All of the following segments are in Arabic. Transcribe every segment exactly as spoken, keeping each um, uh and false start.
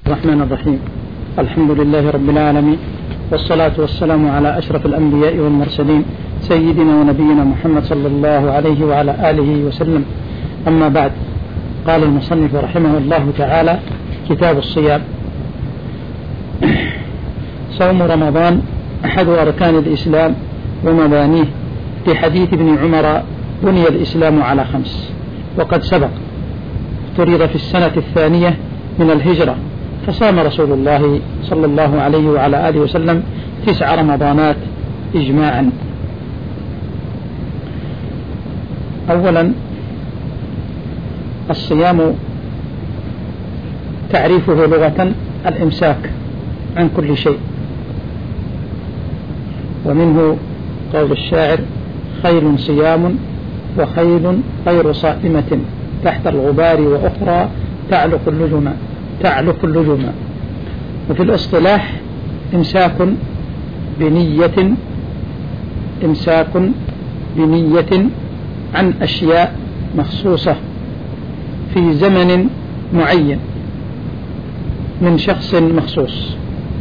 الرحمن الرحيم. الحمد لله رب العالمين، والصلاة والسلام على أشرف الأنبياء والمرسلين سيدنا ونبينا محمد صلى الله عليه وعلى آله وسلم. أما بعد، قال المصنف رحمه الله تعالى: كتاب الصيام. صوم رمضان أحد أركان الإسلام ومبانيه، في حديث ابن عمر: بني الإسلام على خمس. وقد سبق افترض في السنة الثانية من الهجرة، فصام رسول الله صلى الله عليه وعلى آله وسلم تسع رمضانات إجماعا. أولا، الصيام تعريفه لغة الإمساك عن كل شيء، ومنه قول الشاعر: خيل صيام وخيل غير صائمة تحت الغبار وأخرى تعلق اللجم تعلق اللجم. وفي الاصطلاح: إمساك بنية إمساك بنية عن أشياء مخصوصة في زمن معين من شخص مخصوص.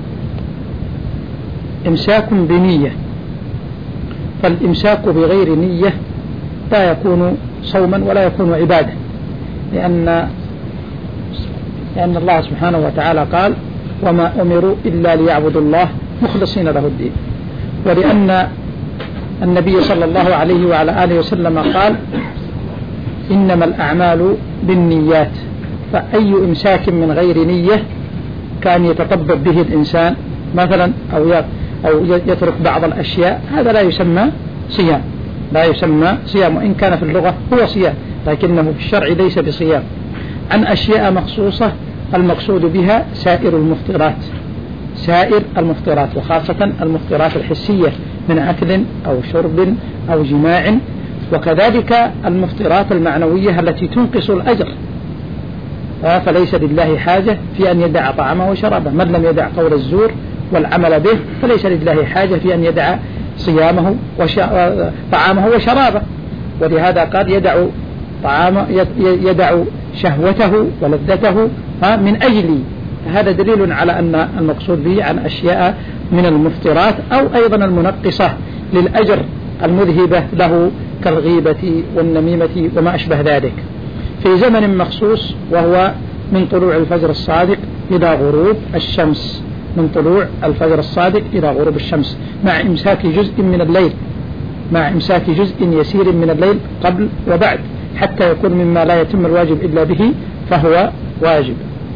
إمساك بنية، فالإمساك بغير نية لا يكون صوما ولا يكون عبادة، لأن لأن الله سبحانه وتعالى قال: وما أمروا إلا ليعبدوا الله مخلصين له الدين. ولأن النبي صلى الله عليه وعلى آله وسلم قال: إنما الأعمال بالنيات. فأي إمساك من غير نية كان يتطبب به الإنسان مثلا أو أو يترك بعض الأشياء، هذا لا يسمى صيام، لا يسمى صيام، وإن كان في اللغة هو صيام، لكنه في الشرع ليس بصيام. عن أشياء مخصوصة، المقصود بها سائر المفطرات سائر المفطرات وخاصة المفطرات الحسية من أكل أو شرب أو جماع، وكذلك المفطرات المعنوية التي تنقص الأجر. فليس لله حاجة في أن يدع طعامه وشرابه. من لم يدع قول الزور والعمل به فليس لله حاجة في أن يدع صيامه وطعامه وشرابه. ولهذا قال: يدع طعامه يدع شهوته ولذته من أجلي. هذا دليل على أن المقصود به عن أشياء من المفطرات أو أيضا المنقصة للأجر المذهبة له كالغيبة والنميمة وما أشبه ذلك، في زمن مخصوص، وهو من طلوع الفجر الصادق إلى غروب الشمس من طلوع الفجر الصادق إلى غروب الشمس، مع إمساك جزء من الليل مع إمساك جزء يسير من الليل قبل وبعد، حتى يكون مما لا يتم الواجب إلا به فهو واجب.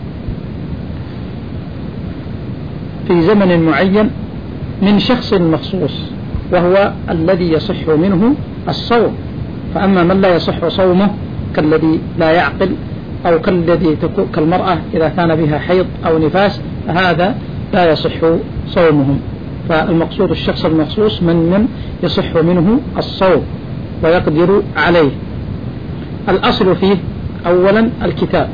في زمن معين من شخص مخصوص، وهو الذي يصح منه الصوم. فأما من لا يصح صومه كالذي لا يعقل، أو كالذي كالمرأة إذا كان بها حيض أو نفاس، هذا لا يصح صومهم. فالمقصود الشخص المخصوص من من يصح منه الصوم ويقدر عليه. الأصل فيه أولا الكتاب.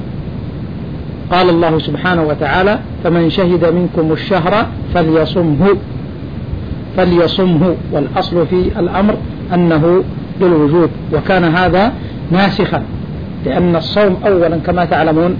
قال الله سبحانه وتعالى: فمن شهد منكم الشهر فليصمه فليصمه والأصل في الأمر أنه للوجوب، وكان هذا ناسخا، لأن الصوم أولا كما تعلمون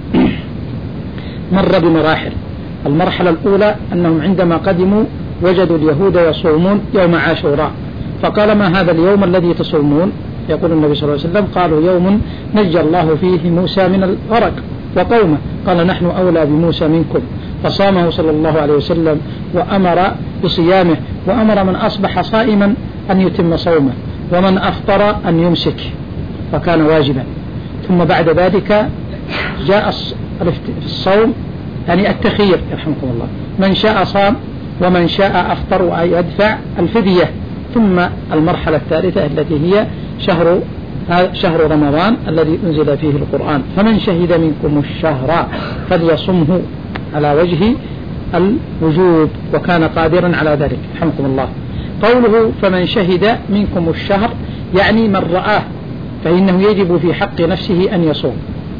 مر بمراحل. المرحلة الأولى أنهم عندما قدموا وجدوا اليهود يصومون يوم عاشوراء، فقال: ما هذا اليوم الذي تصومون؟ يقول النبي صلى الله عليه وسلم: قالوا: يوم نجى الله فيه موسى من الغرق وقومه. قال: نحن أولى بموسى منكم. فصامه صلى الله عليه وسلم وأمر بصيامه، وأمر من أصبح صائما أن يتم صومه، ومن أفطر أن يمسك، فكان واجبا. ثم بعد ذلك جاء في الصوم يعني التخيير، يرحمكم الله، من شاء صام ومن شاء أفطر ويدفع الفدية. ثم المرحلة الثالثة التي هي شهر شهر رمضان الذي أنزل فيه القرآن: فمن شهد منكم الشهر فليصمه، على وجه الوجوب، وكان قادرا على ذلك، رحمكم الله. قوله فمن شهد منكم الشهر يعني من رآه، فإنه يجب في حق نفسه أن يصوم،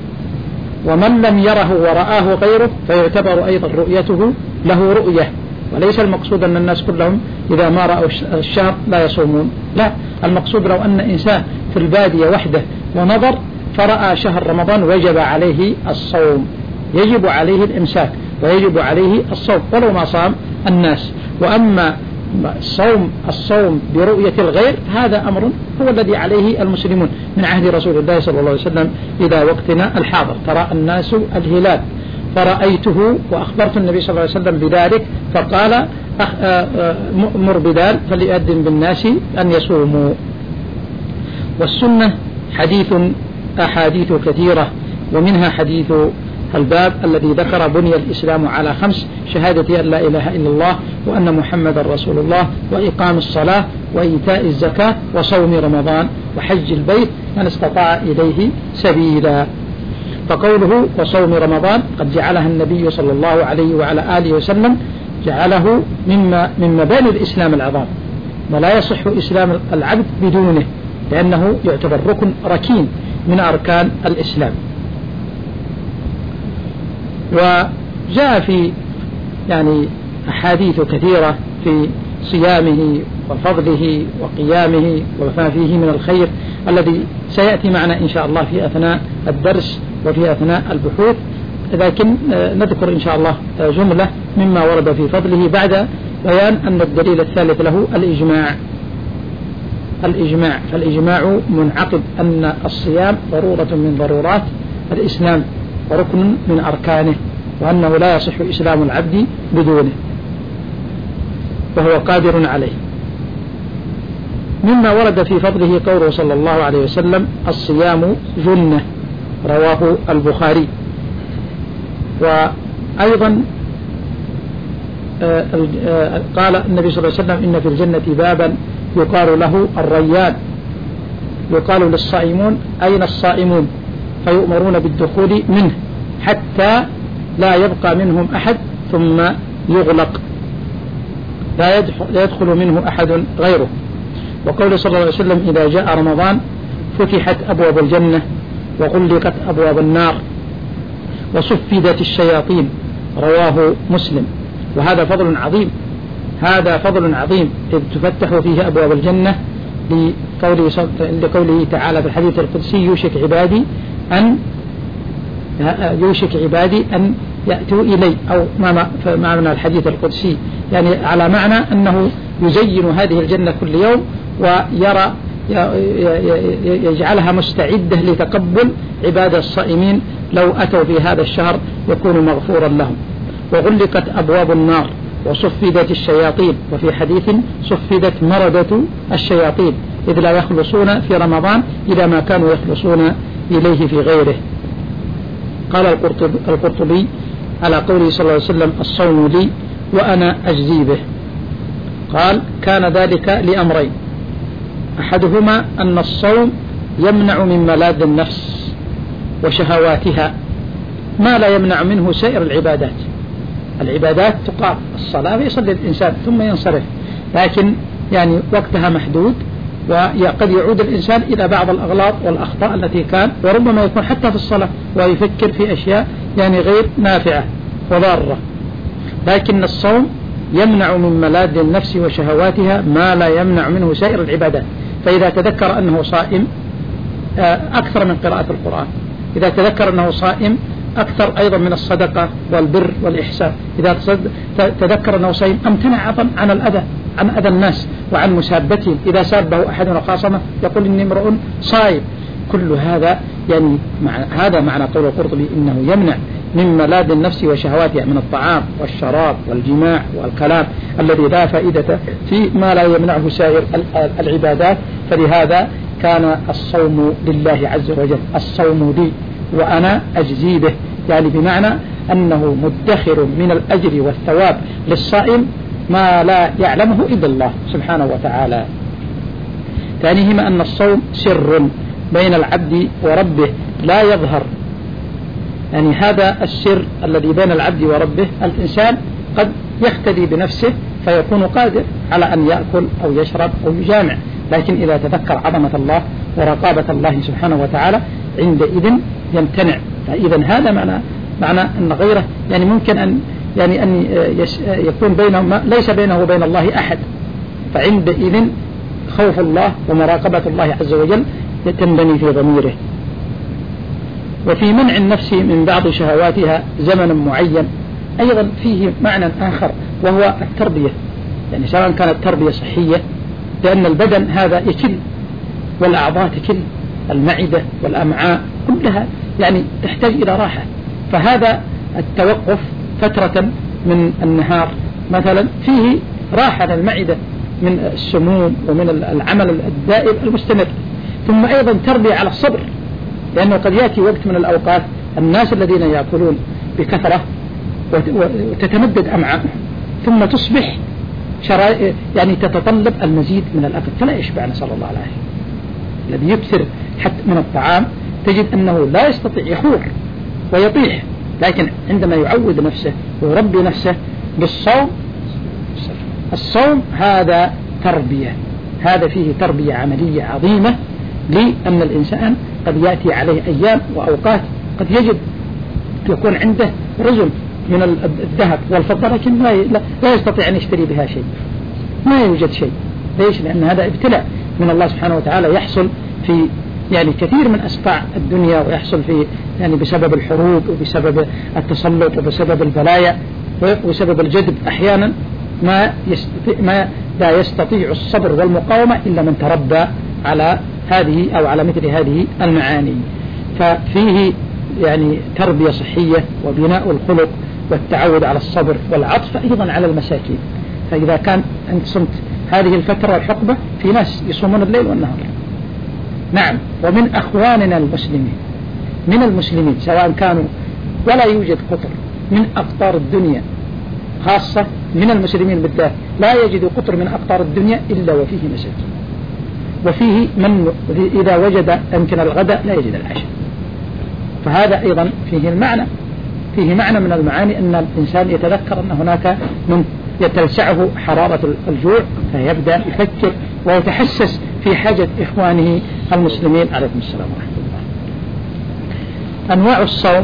ومن لم يره ورآه غيره فيعتبر أيضا رؤيته له رؤية. وليس المقصود أن الناس كلهم إذا ما رأوا الشهر لا يصومون، لا، المقصود لو أن إنسان في البادية وحده ونظر فرأى شهر رمضان وجب عليه الصوم، يجب عليه الإمساك، ويجب عليه الصوم ولو ما صام الناس. وأما الصوم الصوم برؤية الغير هذا أمر هو الذي عليه المسلمون من عهد رسول الله صلى الله عليه وسلم إلى وقتنا الحاضر. ترى الناس الهلال فرأيته وأخبرت النبي صلى الله عليه وسلم بذلك فقال مر بلال فليؤذن بالناس أن يصوموا. والسنة حديث أحاديث كثيرة، ومنها حديث الباب الذي ذكر بني الإسلام على خمس: شهادة أن لا إله إلا الله وأن محمد رسول الله وإقام الصلاة وإيتاء الزكاة وصوم رمضان وحج البيت من استطاع إليه سبيلا. فقوله وصوم رمضان قد جعلها النبي صلى الله عليه وعلى آله وسلم جعله مما من مباني الإسلام العظام، ولا يصح إسلام العبد بدونه، لأنه يعتبر ركن ركين من أركان الإسلام. وجاء في يعني أحاديث كثيرة في صيامه وفضله وقيامه وما فيه من الخير الذي سيأتي معنا إن شاء الله في أثناء الدرس وفي أثناء البحوث، لكن نذكر إن شاء الله جملة مما ورد في فضله بعد بيان أن الدليل الثالث له الإجماع. الإجماع فالإجماع منعقد أن الصيام ضرورة من ضرورات الإسلام وركن من أركانه، وأنه لا يصح إسلام العبد بدونه وهو قادر عليه. مما ورد في فضله قوله صلى الله عليه وسلم الصيام جنة، رواه البخاري. وأيضا قال النبي صلى الله عليه وسلم إن في الجنة بابا يقال له الريان، يقال للصائمون أين الصائمون؟ فيؤمرون بالدخول منه حتى لا يبقى منهم أحد ثم يغلق، لا يدخل منه أحد غيره. وقول صلى الله عليه وسلم إذا جاء رمضان فتحت أبواب الجنة وغلقت أبواب النار وصفدت الشياطين، رواه مسلم. وهذا فضل عظيم، هذا فضل عظيم إذ تفتح فيه أبواب الجنة لقوله, لقوله تعالى في الحديث القدسي يوشك عبادي أن يوشك عبادي أن يأتوا إلي، أو ما معنى الحديث القدسي يعني على معنى أنه يزين هذه الجنة كل يوم ويرى يجعلها مستعدة لتقبل عباد الصائمين لو أتوا في هذا الشهر يكون مغفورا لهم. وغلقت أبواب النار وصفدت الشياطين، وفي حديث صفدت مردة الشياطين إذ لا يخلصون في رمضان إلى ما كانوا يخلصون إليه في غيره. قال القرطبي على قوله صلى الله عليه وسلم الصوم لي وأنا أجزي به، قال كان ذلك لأمرين: أحدهما أن الصوم يمنع من ملاذ النفس وشهواتها ما لا يمنع منه سائر العبادات. العبادات تقام الصلاة ويصلي الإنسان ثم ينصرف، لكن يعني وقتها محدود، وقد يعود الإنسان إلى بعض الأغلاط والأخطاء التي كان، وربما يكون حتى في الصلاة ويفكر في أشياء يعني غير نافعة وضارة. لكن الصوم يمنع من ملاذ النفس وشهواتها ما لا يمنع منه سائر العبادات. فإذا تذكر أنه صائم أكثر من قراءة القرآن، إذا تذكر أنه صائم أكثر أيضا من الصدقة والبر والإحسان، إذا تذكر أنه صائم امتنع عن الأذى عن أذى الناس وعن مسابتهم، إذا سابه أحد وخاصمه يقول إني امرؤ صائم. كل هذا يعني مع هذا معنى قول القرطبي إنه يمنع من ملاذ النفس وشهواتها من الطعام والشراب والجماع والكلام الذي لا فائدة فيه ما لا يمنعه سائر العبادات. فلهذا كان الصوم لله عز وجل، الصوم لي وأنا أجزي به، يعني بمعنى أنه مدخر من الأجر والثواب للصائم ما لا يعلمه إلا الله سبحانه وتعالى. ثانيهما أن الصوم سر بين العبد وربه لا يظهر، يعني هذا السر الذي بين العبد وربه الإنسان قد يختدي بنفسه فيكون قادر على أن يأكل أو يشرب أو يجامع، لكن إذا تذكر عظمة الله ورقابة الله سبحانه وتعالى عندئذ يمتنع. فإذا هذا معنى معنى أن غيره يعني ممكن أن يعني أن يكون بينه ليس بينه وبين الله أحد، فعندئذ خوف الله ومراقبة الله عز وجل تنبني في ضميره. وفي منع النفس من بعض شهواتها زمن معين، أيضا فيه معنى آخر وهو التربية، يعني سواء كانت تربية صحية، لأن البدن هذا يكل والأعضاء تكل، المعدة والأمعاء كلها يعني تحتاج إلى راحة. فهذا التوقف فترة من النهار مثلا فيه راحة للمعدة من السموم ومن العمل الدائم المستمر. ثم أيضا تربية على الصبر، لأنه قد يأتي وقت من الأوقات الناس الذين يأكلون بكثرة وتتمدد أمعاء ثم تصبح يعني تتطلب المزيد من الأكل فلا يشبع، نسأل الله العافية. الذي يكثر حتى من الطعام تجد أنه لا يستطيع، يخور ويطيح، لكن عندما يعود نفسه ويربي نفسه بالصوم، الصوم هذا تربية، هذا فيه تربية عملية عظيمة، لأن الإنسان قد يأتي عليه أيام وأوقات قد يجب يكون عنده رزم من الذهب والفضة لكن لا يستطيع أن يشتري بها شيء، ما يوجد شيء. ليش؟ لأن هذا ابتلاء من الله سبحانه وتعالى يحصل في يعني كثير من أسقاع الدنيا، ويحصل في يعني بسبب الحروب وبسبب التسلط وبسبب البلايا وبسبب الجدب. أحيانا ما يستطيع ما لا يستطيع الصبر والمقاومة إلا من تربى على هذه أو على مثل هذه المعاني. ففيه يعني تربية صحية وبناء الخلق والتعود على الصبر والعطف أيضا على المساكين. فإذا كان أنت صمت هذه الفترة الحقبة، في ناس يصومون الليل والنهار. نعم، ومن أخواننا المسلمين من المسلمين سواء كانوا ولا يوجد قطر من أقطار الدنيا، خاصة من المسلمين بالذات لا يجد قطر من أقطار الدنيا إلا وفيه مساكين، وفيه من إذا وجد يمكن الغداء لا يجد العشاء. فهذا أيضا فيه المعنى فيه معنى من المعاني أن الإنسان يتذكر أن هناك من يتلسعه حرارة الجوع فيبدأ يفكر ويتحسس في حاجة إخوانه المسلمين. عليكم السلام ورحمة الله. أنواع الصوم.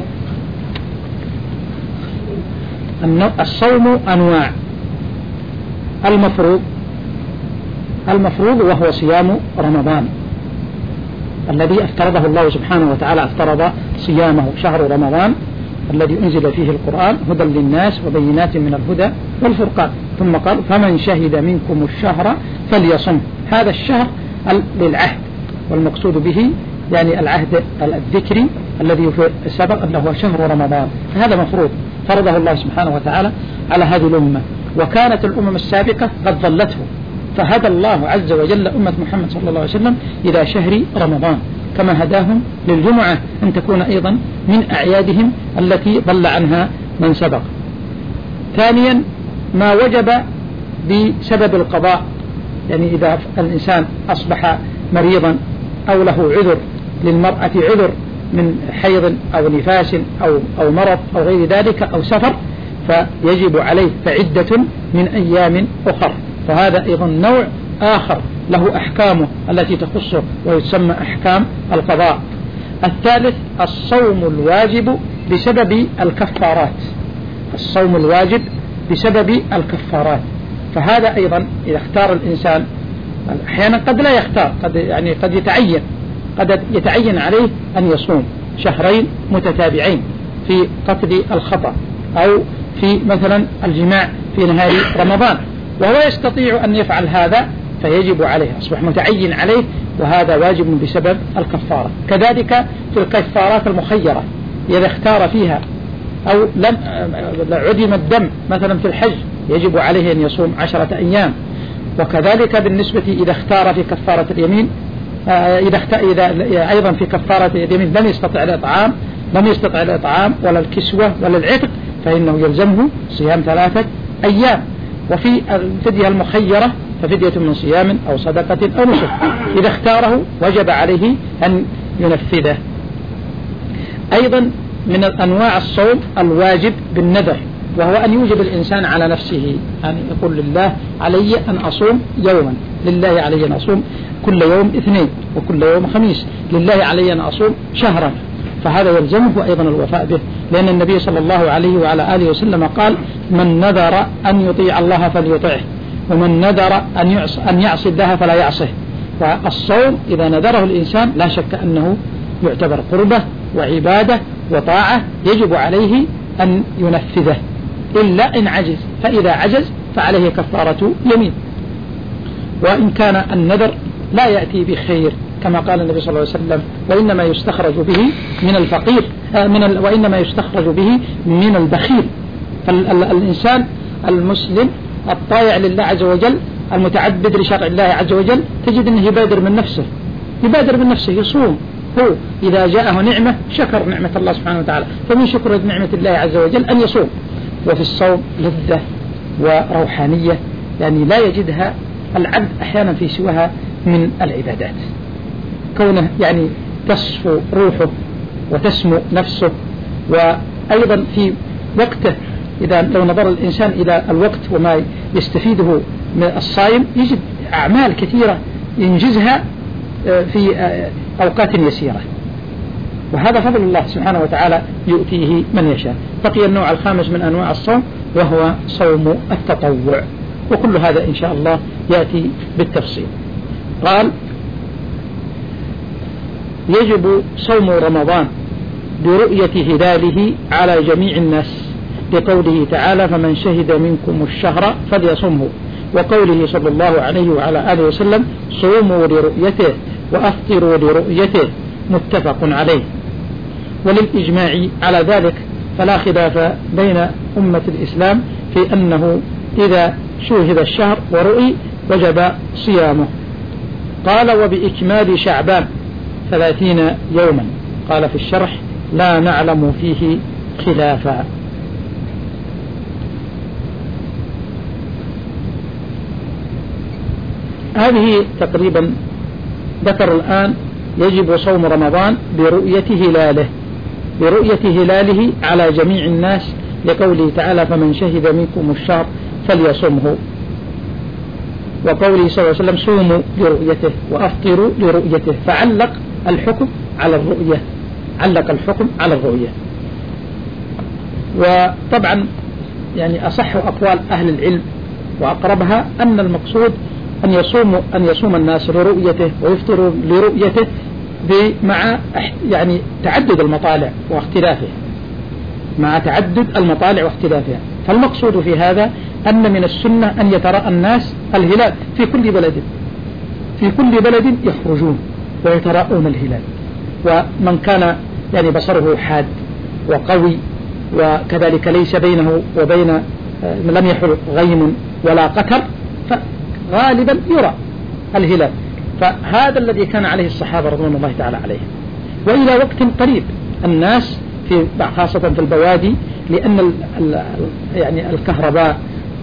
الصوم أنواع. المفروض المفروض وهو صيام رمضان الذي افترضه الله سبحانه وتعالى، افترض صيامه شهر رمضان الذي أنزل فيه القرآن هدى للناس وبينات من الهدى والفرقان. ثم قال فمن شهد منكم الشهر فليصم. هذا الشهر للعهد، والمقصود به يعني العهد الذكري الذي سبق أنه هو شهر رمضان. فهذا مفروض فرضه الله سبحانه وتعالى على هذه الأمة، وكانت الأمم السابقة قد ظلته، فهدى الله عز وجل أمة محمد صلى الله عليه وسلم إلى شهر رمضان، كما هداهم للجمعة أن تكون أيضا من أعيادهم التي ضل عنها من سبق. ثانيا ما وجب بسبب القضاء، يعني إذا الإنسان أصبح مريضا أو له عذر، للمرأة عذر من حيض أو نفاس أو, أو مرض أو غير ذلك أو سفر، فيجب عليه فعدة من أيام أخر. فهذا أيضا نوع آخر له أحكامه التي تخصه ويسمى أحكام القضاء. الثالث الصوم الواجب بسبب الكفارات، الصوم الواجب بسبب الكفارات. فهذا أيضا إذا اختار الإنسان، أحيانا قد لا يختار، قد يعني قد يتعين قد يتعين عليه أن يصوم شهرين متتابعين في قتل الخطأ أو في مثلا الجماع في نهار رمضان، وهو يستطيع أن يفعل هذا فيجب عليه، أصبح متعين عليه، وهذا واجب بسبب الكفارة. كذلك في الكفارات المخيرة إذا اختار فيها أو لم عدم الدم مثلا في الحج يجب عليه أن يصوم عشرة أيام. وكذلك بالنسبة إذا اختار في كفارة اليمين، إذا, إذا أيضا في كفارة اليمين لم يستطع الإطعام لم يستطع الإطعام ولا الكسوة ولا العتق، فإنه يلزمه صيام ثلاثة أيام. وفي الفدية المخيرة ففدية من صيام أو صدقة أو نسك، إذا اختاره وجب عليه أن ينفذه. أيضا من أنواع الصوم الواجب بالنذر، وهو أن يوجب الإنسان على نفسه أن يقول لله علي أن أصوم يوما، لله علي أن أصوم كل يوم اثنين وكل يوم خميس، لله علي أن أصوم شهرا، فهذا يلزمه أيضا الوفاء به، لأن النبي صلى الله عليه وعلى آله وسلم قال من نذر أن يطيع الله فليطيعه، ومن نذر أن يعصي, أن يعصي الله فلا يعصه. فالصوم إذا نذره الإنسان لا شك أنه يعتبر قربة وعبادة وطاعة، يجب عليه أن ينفذه إلا إن عجز، فإذا عجز فعليه كفارة يمين. وإن كان النذر لا يأتي بخير كما قال النبي صلى الله عليه وسلم: وإنما يستخرج به من الفقير من ال... وإنما يستخرج به من البخيل. فالإنسان المسلم الطائع لله عز وجل المتعبد لشرع الله عز وجل تجد أنه يبادر من نفسه يبادر من نفسه يصوم. هو إذا جاءه نعمة شكر نعمة الله سبحانه وتعالى، فمن شكر نعمة الله عز وجل أن يصوم. وفي الصوم لذة وروحانية يعني لا يجدها العبد أحيانا في سواها من العبادات، كونه يعني تصفو روحه وتسمو نفسه. وأيضا في وقته إذا لو نظر الإنسان إلى الوقت وما يستفيده من الصائم يجد أعمال كثيرة ينجزها في أوقات يسيرة، وهذا فضل الله سبحانه وتعالى يؤتيه من يشاء. بقي النوع الخامس من أنواع الصوم وهو صوم التطوع، وكل هذا إن شاء الله يأتي بالتفصيل. قال: يجب صوم رمضان برؤية هلاله على جميع الناس، لقوله تعالى: فمن شهد منكم الشهر فليصمه، وقوله صلى الله عليه وعلى آله وسلم: صوموا لرؤيته وأفطروا لرؤيته، متفق عليه. وللإجماع على ذلك فلا خلاف بين أمة الإسلام في أنه إذا شوهد الشهر ورؤي وجب صيامه. قال: وبإكمال شعبان ثلاثين يوما. قال في الشرح: لا نعلم فيه خلافا. هذه تقريبا ذكر الآن يجب صوم رمضان برؤية هلاله برؤية هلاله على جميع الناس، لقوله تعالى: فمن شهد منكم الشهر فليصمه، وقوله صلى الله عليه وسلم: صوموا لرؤيته وأفطروا لرؤيته، فعلق الحكم على الرؤية علق الحكم على الرؤية. وطبعا يعني أصح أقوال أهل العلم وأقربها أن المقصود أن يصوم أن يصوم الناس لرؤيته ويفطروا لرؤيته مع يعني تعدد المطالع واختلافها مع تعدد المطالع واختلافها. فالمقصود في هذا أن من السنة أن يتراءى الناس الهلال في كل بلد في كل بلد يخرجون ويتراءون الهلال. ومن كان يعني بصره حاد وقوي وكذلك ليس بينه وبين لم يحل غيم ولا قتر فغالبا يرى الهلال. فهذا الذي كان عليه الصحابة رضوان الله تعالى عليهم. وإلى وقت قريب الناس في خاصة في البوادي، لأن ال ال يعني الكهرباء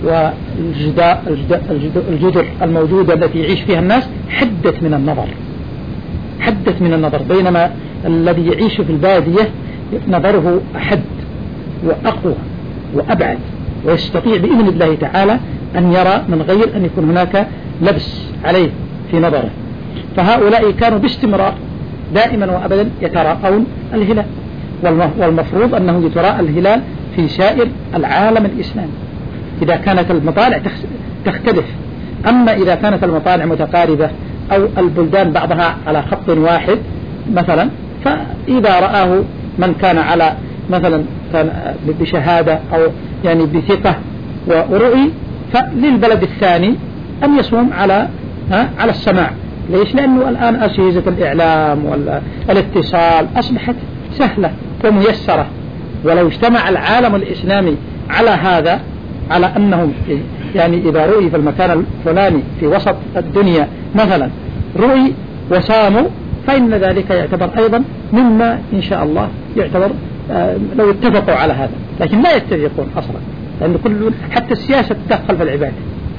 والجدر الموجودة التي يعيش فيها الناس حدت من النظر حدت من النظر بينما الذي يعيش في البادية نظره أحد وأقوى وأبعد، ويستطيع بإذن الله تعالى أن يرى من غير أن يكون هناك لبس عليه في نظره. فهؤلاء كانوا باستمرار دائما وأبدا يتراءون الهلال، والمفروض أنه يتراءى الهلال في سائر العالم الإسلامي إذا كانت المطالع تختلف. أما إذا كانت المطالع متقاربة أو البلدان بعضها على خط واحد مثلا، فإذا رآه من كان على مثلا كان بشهادة أو يعني بثقة ورؤي، فللبلد الثاني أن يصوم على على السماع. ليش؟ لأنه الآن أجهزة الإعلام والاتصال أصبحت سهلة وميسرة، ولو اجتمع العالم الإسلامي على هذا، على أنهم يعني إذا رؤي في المكان الفلاني في وسط الدنيا مثلا رؤي وصاموا، فإن ذلك يعتبر أيضا مما إن شاء الله يعتبر آه لو اتفقوا على هذا، لكن لا يتفقون أصلا، لأن كل حتى السياسة تدخل في العبادة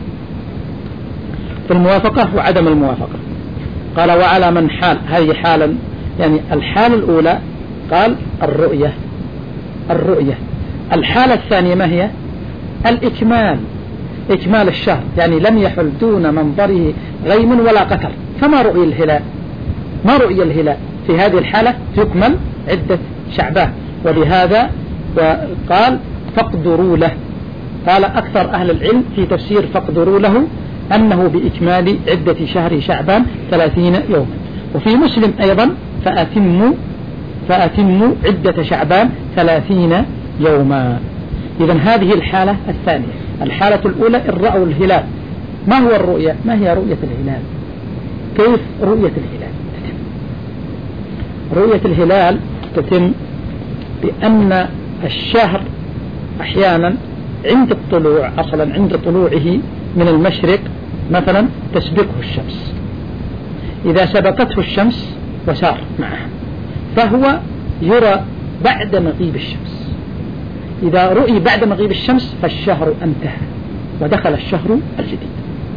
في الموافقة وعدم الموافقة. قال: وعلى من حال، هذه حالا يعني الحالة الأولى قال الرؤية الرؤية الحالة الثانية ما هي؟ الإكمال إكمال الشهر، يعني لم يحل دون منظره غيم ولا قتر، فما رؤي الهلال ما رؤي الهلال في هذه الحالة يكمل عدة شعبان. ولهذا قال فاقدروا له. قال أكثر أهل العلم في تفسير فاقدروا له أنه بإكمال عدة شهر شعبان ثلاثين يوما. وفي مسلم أيضا فأتموا فأتموا عدة شعبان ثلاثين يوما. إذن هذه الحالة الثانية. الحالة الأولى إن رأوا الهلال. ما هو الرؤية؟ ما هي رؤية الهلال؟ كيف رؤية الهلال تتم؟ رؤية الهلال تتم بأن الشهر أحيانا عند الطلوع، أصلا عند طلوعه من المشرق مثلا تسبقه الشمس، إذا سبقته الشمس وسار معها فهو يرى بعد مغيب الشمس. إذا رؤي بعد مغيب الشمس فالشهر انتهى ودخل الشهر الجديد.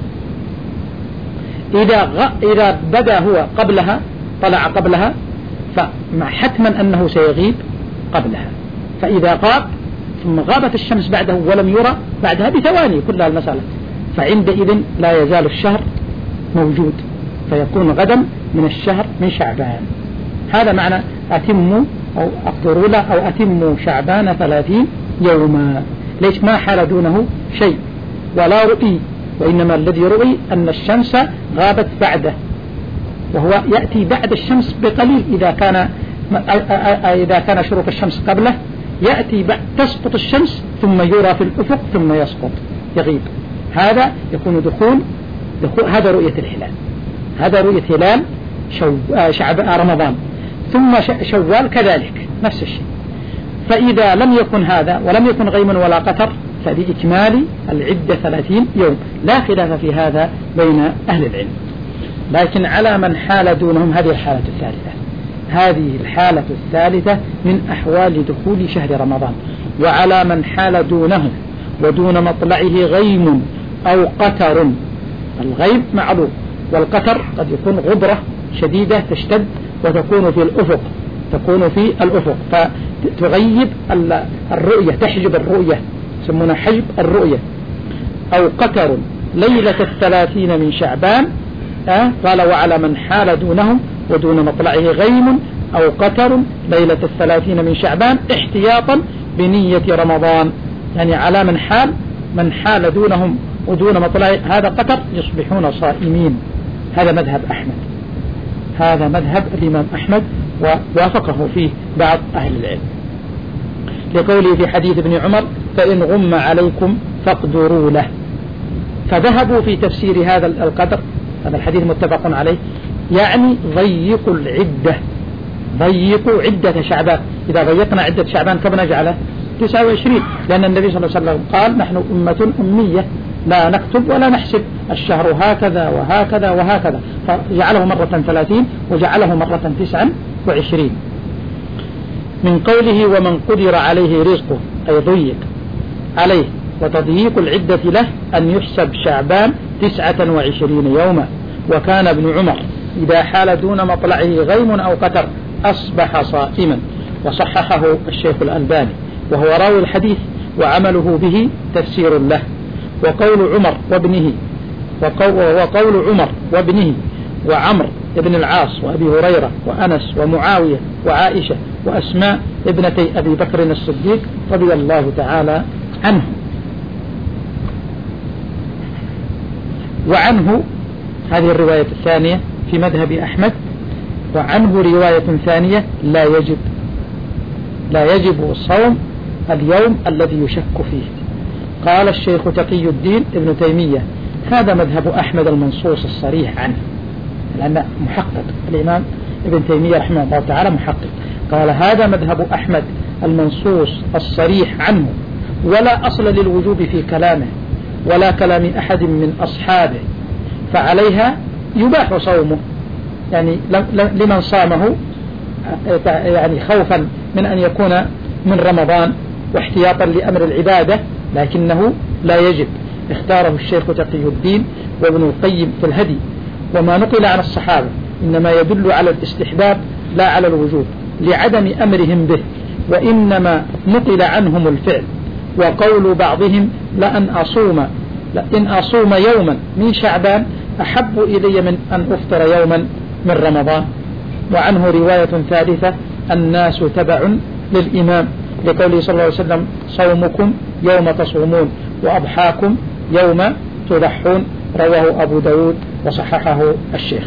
إذا غ... إذا بدا هو قبلها، طلع قبلها، فمع حتما أنه سيغيب قبلها. فإذا غاب ثم غابت الشمس بعده ولم يرى بعدها بثواني كلها المسألة، فعندئذ لا يزال الشهر موجود، فيكون غدا من الشهر من شعبان. هذا معنى أتموا أو أقدروا له أو أتموا شعبان ثلاثين يوما. ليش؟ ما حال دونه شيء ولا رؤي، وإنما الذي رؤي أن الشمس غابت بعده، وهو يأتي بعد الشمس بقليل. إذا كان إذا كان شروق الشمس قبله يأتي تسقط الشمس ثم يرى في الأفق ثم يسقط يغيب. هذا يكون دخول, دخول هذا رؤية الهلال. هذا رؤية هلال شعب رمضان. ثم شوال كذلك نفس الشيء. فإذا لم يكن هذا ولم يكن غيم ولا قطر فبإكمال العدة ثلاثين يوم. لا خلاف في هذا بين أهل العلم، لكن على من حال دونهم هذه الحالة الثالثة. هذه الحالة الثالثة من أحوال دخول شهر رمضان. وعلى من حال دونهم ودون مطلعه غيم أو قتر. الغيم معروف، والقتر قد يكون غبرة شديدة تشتد وتكون في الأفق، تكون في الأفق فتغيب الرؤية، تحجب الرؤية، يسمونها حجب الرؤية. أو قتر ليلة الثلاثين من شعبان. أه؟ قال وعلى من حال دونهم ودون مطلعه غيم أو قتر ليلة الثلاثين من شعبان احتياطا بنية رمضان. يعني على من حال من حال دونهم ودون مطلعه هذا قتر يصبحون صائمين. هذا مذهب أحمد، هذا مذهب الإمام أحمد ووافقه فيه بعض أهل العلم، لقوله في حديث ابن عمر فإن غم عليكم فاقدروا له. فذهبوا في تفسير هذا القدر، هذا الحديث متفق عليه، يعني ضيقوا العدة، ضيقوا عدة شعبان. إذا ضيقنا عدة شعبان كم نجعله؟ تسعة وعشرين، لأن النبي صلى الله عليه وسلم قال نحن أمة أمية لا نكتب ولا نحسب، الشهر هكذا وهكذا وهكذا، فجعله مرة ثلاثين وجعله مرة تسعا وعشرين. من قوله ومن قدر عليه رزقه أي ضيق عليه، وتضييق العدة له أن يحسب شعبان تسعة وعشرين يوما. وكان ابن عمر إذا حال دون مطلعه غيم أو قتر أصبح صائما، وصححه الشيخ الألباني، وهو راوي الحديث وعمله به تفسير له. وقول عمر وابنه وقول عمر وابنه وعمر ابن العاص وأبي هريرة وأنس ومعاوية وعائشة وأسماء ابنتي أبي بكر الصديق رضي الله تعالى عنه. وعنه هذه الرواية الثانية في مذهب أحمد، وعنه رواية ثانية لا يجب لا يجب صوم اليوم الذي يشك فيه. قال الشيخ تقي الدين ابن تيمية هذا مذهب أحمد المنصوص الصريح عنه، لأن محقق الإمام ابن تيمية رحمه الله تعالى محقق، قال هذا مذهب أحمد المنصوص الصريح عنه، ولا أصل للوجوب في كلامه ولا كلام أحد من أصحابه، فعليها يباح صومه، يعني لمن صامه يعني خوفا من أن يكون من رمضان واحتياطا لأمر العبادة، لكنه لا يجب. اختاره الشيخ تقي الدين وابن القيم في الهدي. وما نقل عن الصحابة إنما يدل على الاستحباب لا على الوجوب لعدم أمرهم به، وإنما نقل عنهم الفعل. وقول بعضهم لأن أصوم لأن أصوم يوما من شعبان أحب إلي من أن أفطر يوما من رمضان. وعنه رواية ثالثة الناس تبع للإمام، لقوله صلى الله عليه وسلم صومكم يوم تصومون وأضحاكم يوم تضحون، رواه أبو داود وصححه الشيخ.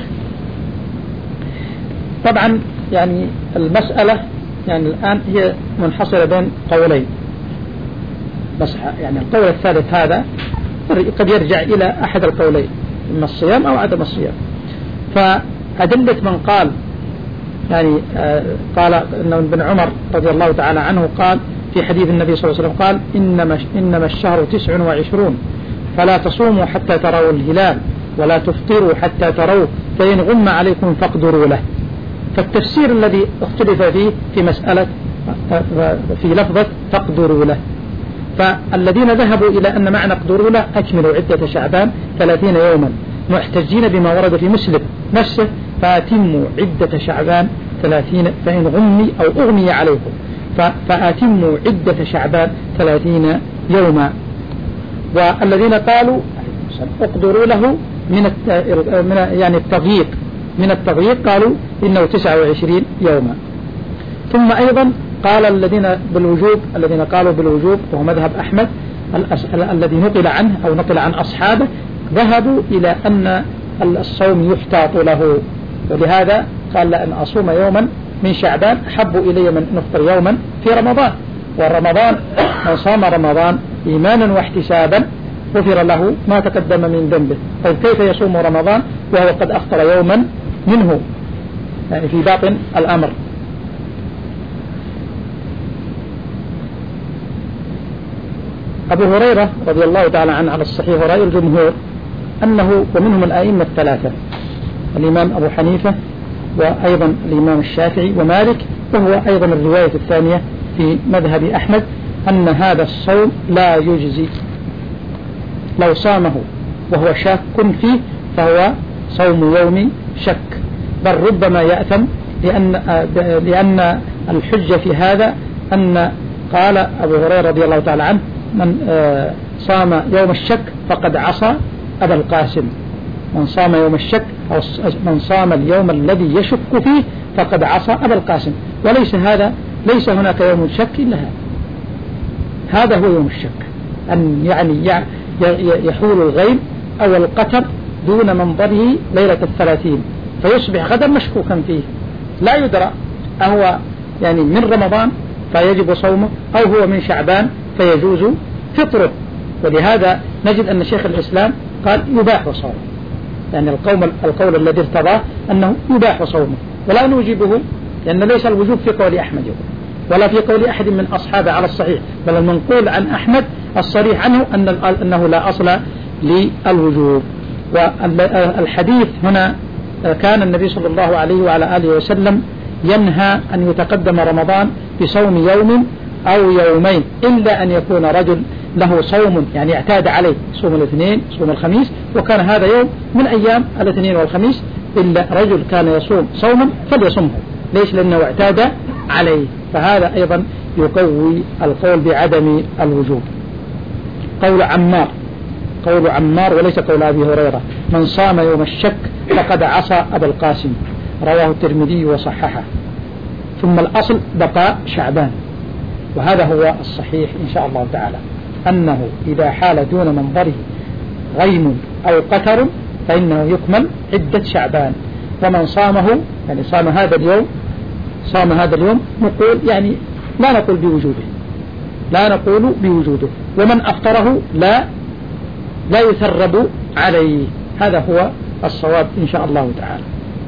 طبعا يعني المسألة يعني الآن هي منحصرة بين قولين، بس يعني القول الثالث هذا قد يرجع إلى أحد القولين، إما الصيام أو عدم الصيام. فأدلة من قال يعني آه قال إن ابن عمر رضي الله تعالى عنه قال في حديث النبي صلى الله عليه وسلم قال إنما, إنما الشهر تسع وعشرون فلا تصوموا حتى تروا الهلال ولا تفطروا حتى تروا فإن غم عليكم فاقدروا له. فالتفسير الذي اختلف فيه في مسألة في لفظة فاقدروا له، فالذين ذهبوا إلى أن معنى اقدروا له أكملوا عدة شعبان ثلاثين يوما محتجين بما ورد في مسلم نفسه فأتموا عدة شعبان ثلاثين فإن غمي أو أغمي عليكم فأتموا عدة شعبان ثلاثين يوما. والذين قالوا اقدروا له من يعني التضييق من التضييق قالوا إنه تسعة وعشرين يوما. ثم أيضا قال الذين بالوجوب الذين قالوا بالوجوب وهو مذهب أحمد الذي نقل عنه أو نقل عن أصحابه ذهبوا إلى أن الصوم يحتاط له، ولهذا قال لأن أصوم يوما من شعبان أحب إلي من نفطر يوما في رمضان، ورمضان من صام رمضان إيمانا واحتسابا غفر له ما تقدم من ذنبه. طيب كيف يصوم رمضان وهو قد أفطر يوما منه؟ يعني في باطن الأمر. أبو هريرة رضي الله تعالى عنه على الصحيح ورأي الجمهور أنه ومنهم الأئمة الثلاثة الإمام أبو حنيفة وأيضا الإمام الشافعي ومالك، وهو أيضا الرواية الثانية في مذهب أحمد أن هذا الصوم لا يجزي لو صامه وهو شاك فيه فهو صوم يوم شك، بل ربما يأثم لأن, لأن الحجة في هذا أن قال أبو هريرة رضي الله تعالى عنه من صام يوم الشك فقد عصى أبا القاسم، من صام يوم الشك أو من صام اليوم الذي يشك فيه فقد عصى أبا القاسم. وليس هذا ليس هناك يوم شك إلا هذا هذا هو يوم الشك، أن يعني يحول الغيم أو القتر دون منظره ليلة الثلاثين فيصبح غدا مشكوكا فيه لا يدرى أهو يعني من رمضان فيجب صومه أو هو من شعبان فيجوز فطره. ولهذا نجد أن شيخ الإسلام قال يباح صومه، يعني القول, القول الذي ارتضاه أنه يباح صومه ولا نوجبه، لأن ليس الوجوب في قول أحمد ولا في قول أحد من أصحابه على الصحيح، بل المنقول عن أحمد الصريح عنه أن أنه لا أصل للوجوب. والحديث هنا كان النبي صلى الله عليه وعلى آله وسلم ينهى أن يتقدم رمضان بصوم يوم أو يومين إلا أن يكون رجل له صوم يعني اعتاد عليه صوم الاثنين صوم الخميس، وكان هذا يوم من أيام الاثنين والخميس، إلا رجل كان يصوم صوما فليصمه ليش لأنه اعتاد عليه. فهذا أيضا يقوي القول بعدم الوجوب. قول عمار قول عمار وليس قول أبي هريرة من صام يوم الشك فقد عصى أبا القاسم، رواه الترمذي وصححه. ثم الأصل بقاء شعبان، وهذا هو الصحيح إن شاء الله تعالى أنه إذا حال دون منظره غيم أو قتر فإنه يكمل عدة شعبان. ومن صامه يعني صام هذا اليوم صام هذا اليوم نقول يعني لا نقول بوجوده لا نقول بوجوده ومن أفطره لا لا يثرب عليه. هذا هو الصواب إن شاء الله تعالى.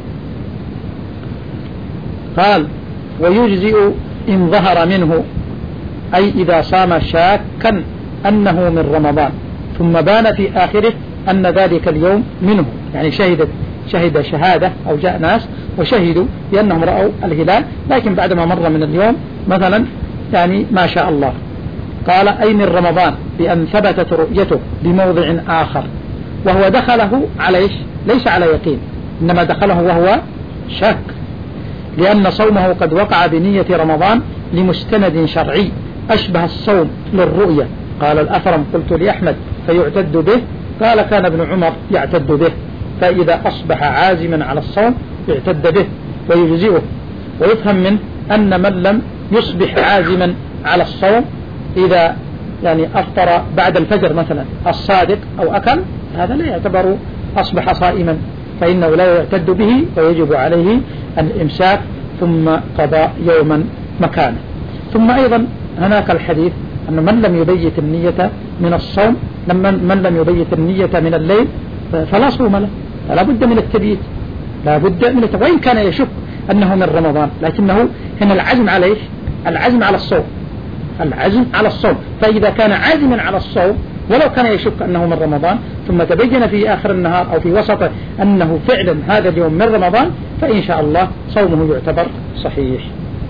قال ويجزئ إن ظهر منه، أي إذا صام شاكا أنه من رمضان ثم بان في آخره أن ذلك اليوم منه، يعني شهدت شهد شهادة أو جاء ناس وشهدوا بأنهم رأوا الهلال، لكن بعدما مر من اليوم مثلا يعني ما شاء الله قال أي من رمضان بأن ثبتت رؤيته بموضع آخر وهو دخله على إيش؟ ليس على يقين، إنما دخله وهو شك، لأن صومه قد وقع بنية رمضان لمستند شرعي أشبه الصوم للرؤية. قال الأثرم قلت لأحمد فيعتد به، قال كان ابن عمر يعتد به، فإذا أصبح عازما على الصوم يعتد به ويجزئه. ويفهم منه أن من لم يصبح عازما على الصوم إذا يعني أفطر بعد الفجر مثلا الصادق أو أكل هذا لا يعتبر أصبح صائما، فإنه لا يعتد به ويجب عليه الإمساك ثم قضاء يوما مكانه. ثم أيضا هناك الحديث أن من لم يبيت النية من الصوم من, من لم يبيت النية من الليل فلا صوم له، فلا بد من التبييت، لا بد من التبييت، وإن كان يشك أنه من رمضان، لكنه هنا العزم عليه، العزم على الصوم، العزم على الصوم. فإذا كان عازما على الصوم ولو كان يشك أنه من رمضان ثم تبين في آخر النهار أو في وسطه أنه فعلا هذا اليوم من رمضان، فإن شاء الله صومه يعتبر صحيح.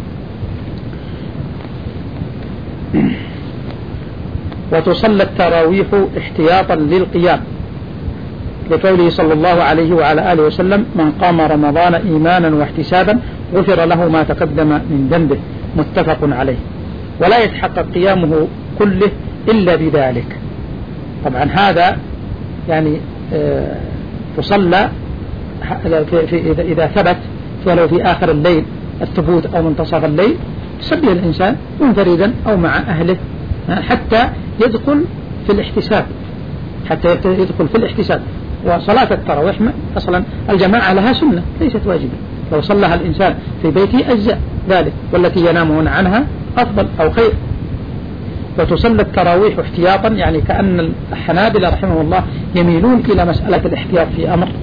وتصلى التراويح احتياطا للقيام، لقوله صلى الله عليه وعلى آله وسلم: من قام رمضان إيمانا واحتسابا غفر له ما تقدم من ذنبه، متفق عليه. ولا يتحقق قيامه كله إلا بذلك. طبعا هذا يعني آه تصلى في في إذا, إذا ثبت ولو في آخر الليل الثبوت أو منتصف الليل، يصلي الإنسان منفردا أو مع أهله حتى يدخل في الاحتساب، حتى يدخل في الاحتساب. وصلاة التراويح أصلا الجماعة لها سنة ليست واجبة، لو صلىها الإنسان في بيته أجزاء ذلك، والتي ينام عنها أفضل أو خير. وتصلى التراويح احتياطا، يعني كأن الحنابلة رحمه الله يميلون إلى مسألة الاحتياط في أمر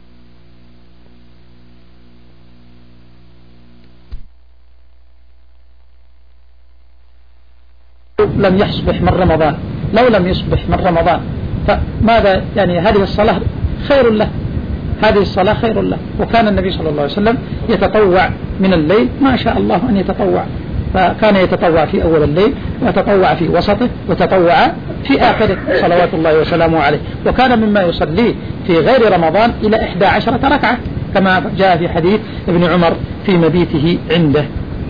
لم يصبح من رمضان، لو لم يصبح من رمضان فماذا يعني؟ هذه الصلاة خير له، هذه الصلاة خير له. وكان النبي صلى الله عليه وسلم يتطوع من الليل ما شاء الله أن يتطوع، فكان يتطوع في أول الليل ويتطوع في وسطه وتطوع في آخره صلوات الله وسلامه عليه. وكان مما يصلي في غير رمضان إلى إحدى عشرة ركعة كما جاء في حديث ابن عمر في مبيته عنده.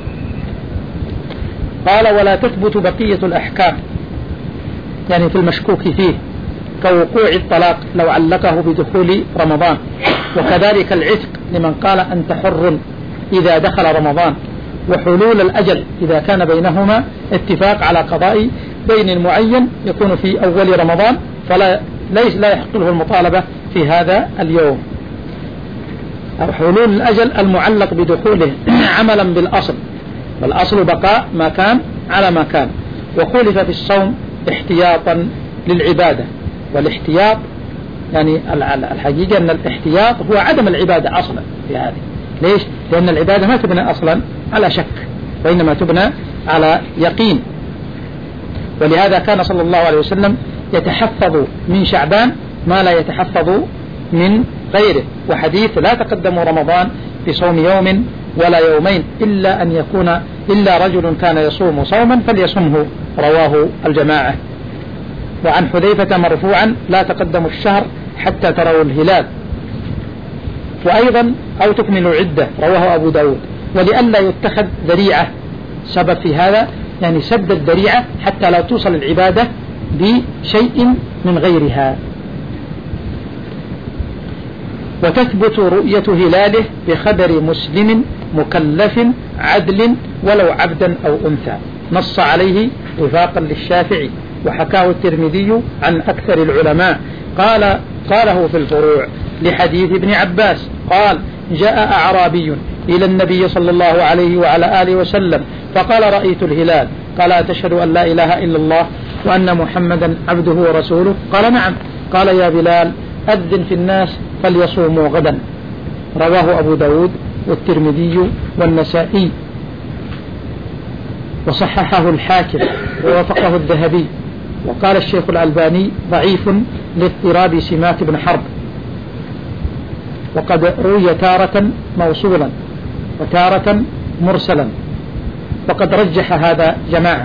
قال: ولا تثبت بقية الأحكام، يعني في المشكوك فيه، كوقوع الطلاق لو علقه بدخول رمضان، وكذلك العتق لمن قال أنت حر إذا دخل رمضان، وحلول الأجل إذا كان بينهما اتفاق على قضاء دين معين يكون في أول رمضان، فلا ليس لا يحق له المطالبة في هذا اليوم. أو حلول الأجل المعلق بدخوله عملا بالأصل، والأصل بقاء ما كان على ما كان. وخولف في الصوم احتياطا للعبادة، والاحتياط يعني الحقيقة أن الاحتياط هو عدم العبادة أصلا في هذه. ليش؟ لأن العبادة ما تبنى أصلا على شك، وإنما تبنى على يقين. ولهذا كان صلى الله عليه وسلم يتحفظ من شعبان ما لا يتحفظ من غيره. وحديث: لا تقدموا رمضان بصوم يوم ولا يومين إلا أن يكون إلا رجل كان يصوم صوما فليصمه، رواه الجماعة. وعن حذيفة مرفوعا: لا تقدموا الشهر حتى تروا الهلال. وأيضا: أو تكملوا عدة، رواه أبو داود. ولئلا يتخذ ذريعة، سبب في هذا يعني سد الذريعة حتى لا توصل العبادة بشيء من غيرها. وتثبت رؤية هلاله بخبر مسلم مكلف عدل ولو عبدا أو أنثى، نص عليه وفاقا للشافعي، وحكاه الترمذي عن أكثر العلماء. قال قاله في الفروع لحديث ابن عباس قال: جاء أعرابي إلى النبي صلى الله عليه وعلى آله وسلم فقال: رأيت الهلال. قال: أتشهد أن لا إله إلا الله وأن محمدا عبده ورسوله؟ قال: نعم. قال: يا بلال أذن في الناس فليصوموا غدا. رواه أبو داود والترمذي والنسائي، وصححه الحاكم ووافقه الذهبي. وقال الشيخ الألباني: ضعيف لاضطراب سماك بن حرب، وقد روي تارة موصولا وتارة مرسلا، وقد رجح هذا جماعة.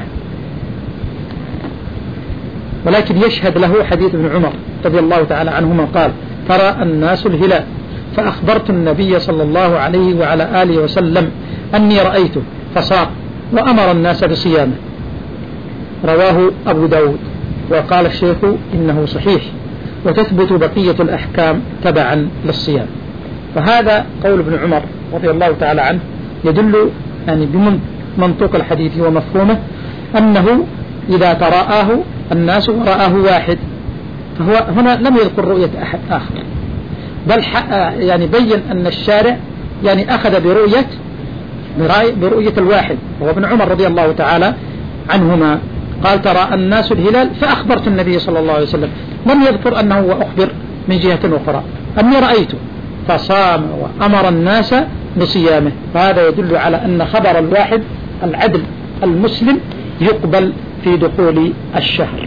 ولكن يشهد له حديث ابن عمر رضي الله تعالى عنهما قال: ترى الناس الهلال فأخبرت النبي صلى الله عليه وعلى آله وسلم أني رأيته فصام وأمر الناس بصيامه. رواه أبو داود. وقال الشيخ إنه صحيح، وتثبت بقية الأحكام تبعا للصيام. فهذا قول ابن عمر رضي الله تعالى عنه يدل يعني بمنطوق الحديث ومفهومه أنه إذا تراءاه الناس ورآه واحد، فهو هنا لم يذكر رؤية أحد آخر، بل يعني بين أن الشارع يعني أخذ برؤية برؤية الواحد، وهو ابن عمر رضي الله تعالى عنهما. قال ترى الناس الهلال فأخبرت النبي صلى الله عليه وسلم، لم يذكر أنه هو أخبر من جهة أخرى أني رأيته فصام وأمر الناس بصيامه. فهذا يدل على أن خبر الواحد العدل المسلم يقبل في دخول الشهر.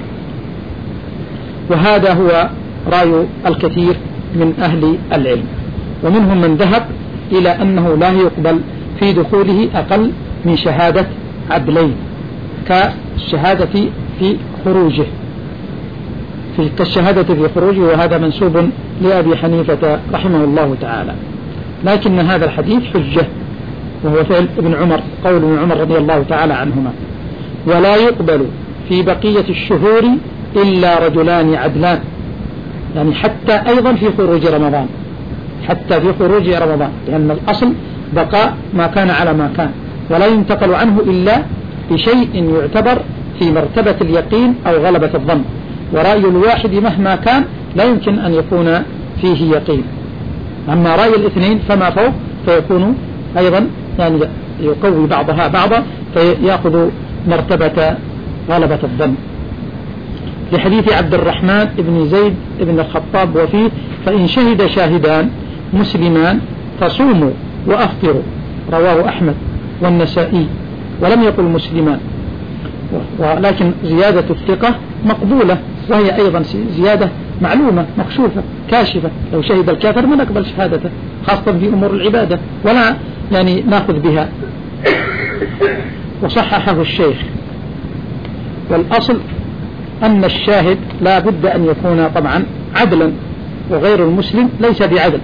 وهذا هو رأي الكثير من أهل العلم، ومنهم من ذهب إلى أنه لا يقبل في دخوله أقل من شهادة عدلين كالشهادة في خروجه في كالشهادة في خروجه، وهذا منسوب لأبي حنيفة رحمه الله تعالى. لكن هذا الحديث حجة، وهو فعل ابن عمر، قول ابن عمر رضي الله تعالى عنهما: ولا يقبل في بقية الشهور إلا رجلان عدلان، يعني حتى أيضا في خروج رمضان، حتى في خروج رمضان، لأن الأصل بقاء ما كان على ما كان، ولا ينتقل عنه إلا بشيء يعتبر في مرتبة اليقين أو غلبة الظن، ورأي الواحد مهما كان لا يمكن أن يكون فيه يقين. أما رأي الاثنين فما فوق فيكون أيضا يعني يقوي بعضها بعضا فيأخذ مرتبة غلبة الظن. لحديث عبد الرحمن بن زيد بن الخطاب وفيه: فإن شهد شاهدان مسلمان فصوموا وأفطروا، رواه أحمد والنسائي، ولم يقل مسلمان، ولكن زيادة الثقة مقبولة، وهي أيضا زيادة معلومة مكشوفة كاشفة. لو شهد الكافر ما نقبل شهادته، خاصة في أمور العبادة، ولا يعني نأخذ بها. وصححه الشيخ. والأصل أن الشاهد لا بد أن يكون طبعا عدلا، وغير المسلم ليس بعدل.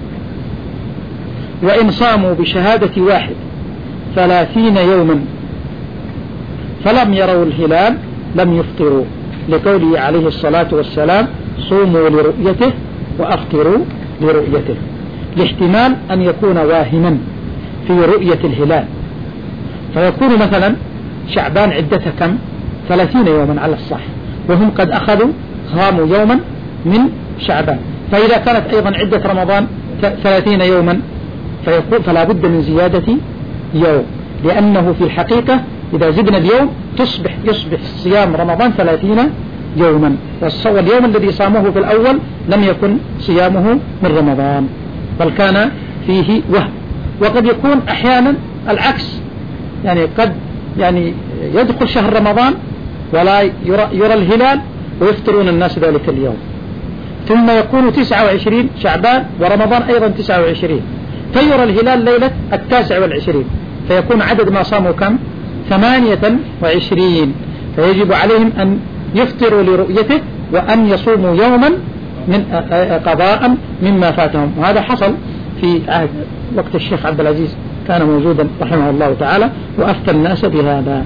وإن صاموا بشهادة واحد ثلاثين يوما فلم يروا الهلال لم يفطروا، لقوله عليه الصلاة والسلام: صوموا لرؤيته وأفطروا لرؤيته، لاحتمال أن يكون واهما في رؤية الهلال، فيكون مثلا شعبان عدته كم؟ ثلاثين يوما على الصح، وهم قد أخذوا صاموا يوما من شعبان، فإذا كانت أيضا عدة رمضان ثلاثين يوما فلا بد من زيادة يوم، لأنه في الحقيقة إذا زدنا اليوم تصبح يصبح صيام رمضان ثلاثين يوما، واليوم الذي صاموه في الأول لم يكن صيامه من رمضان، بل كان فيه وهم. وقد يكون أحيانا العكس، يعني قد يعني يدخل شهر رمضان ولا يرى, يرى الهلال ويفطرون الناس ذلك اليوم، ثم يكون تسعة وعشرين شعبان ورمضان أيضا تسعة وعشرين، فيرى الهلال ليلة التاسع والعشرين، فيكون عدد ما صاموا كم؟ ثمانية وعشرين، فيجب عليهم أن يفطروا لرؤيته وأن يصوموا يوما من قضاء مما فاتهم. وهذا حصل في عهد وقت الشيخ عبد العزيز، كان موجودا رحمه الله تعالى، وأفتى الناس بهذا.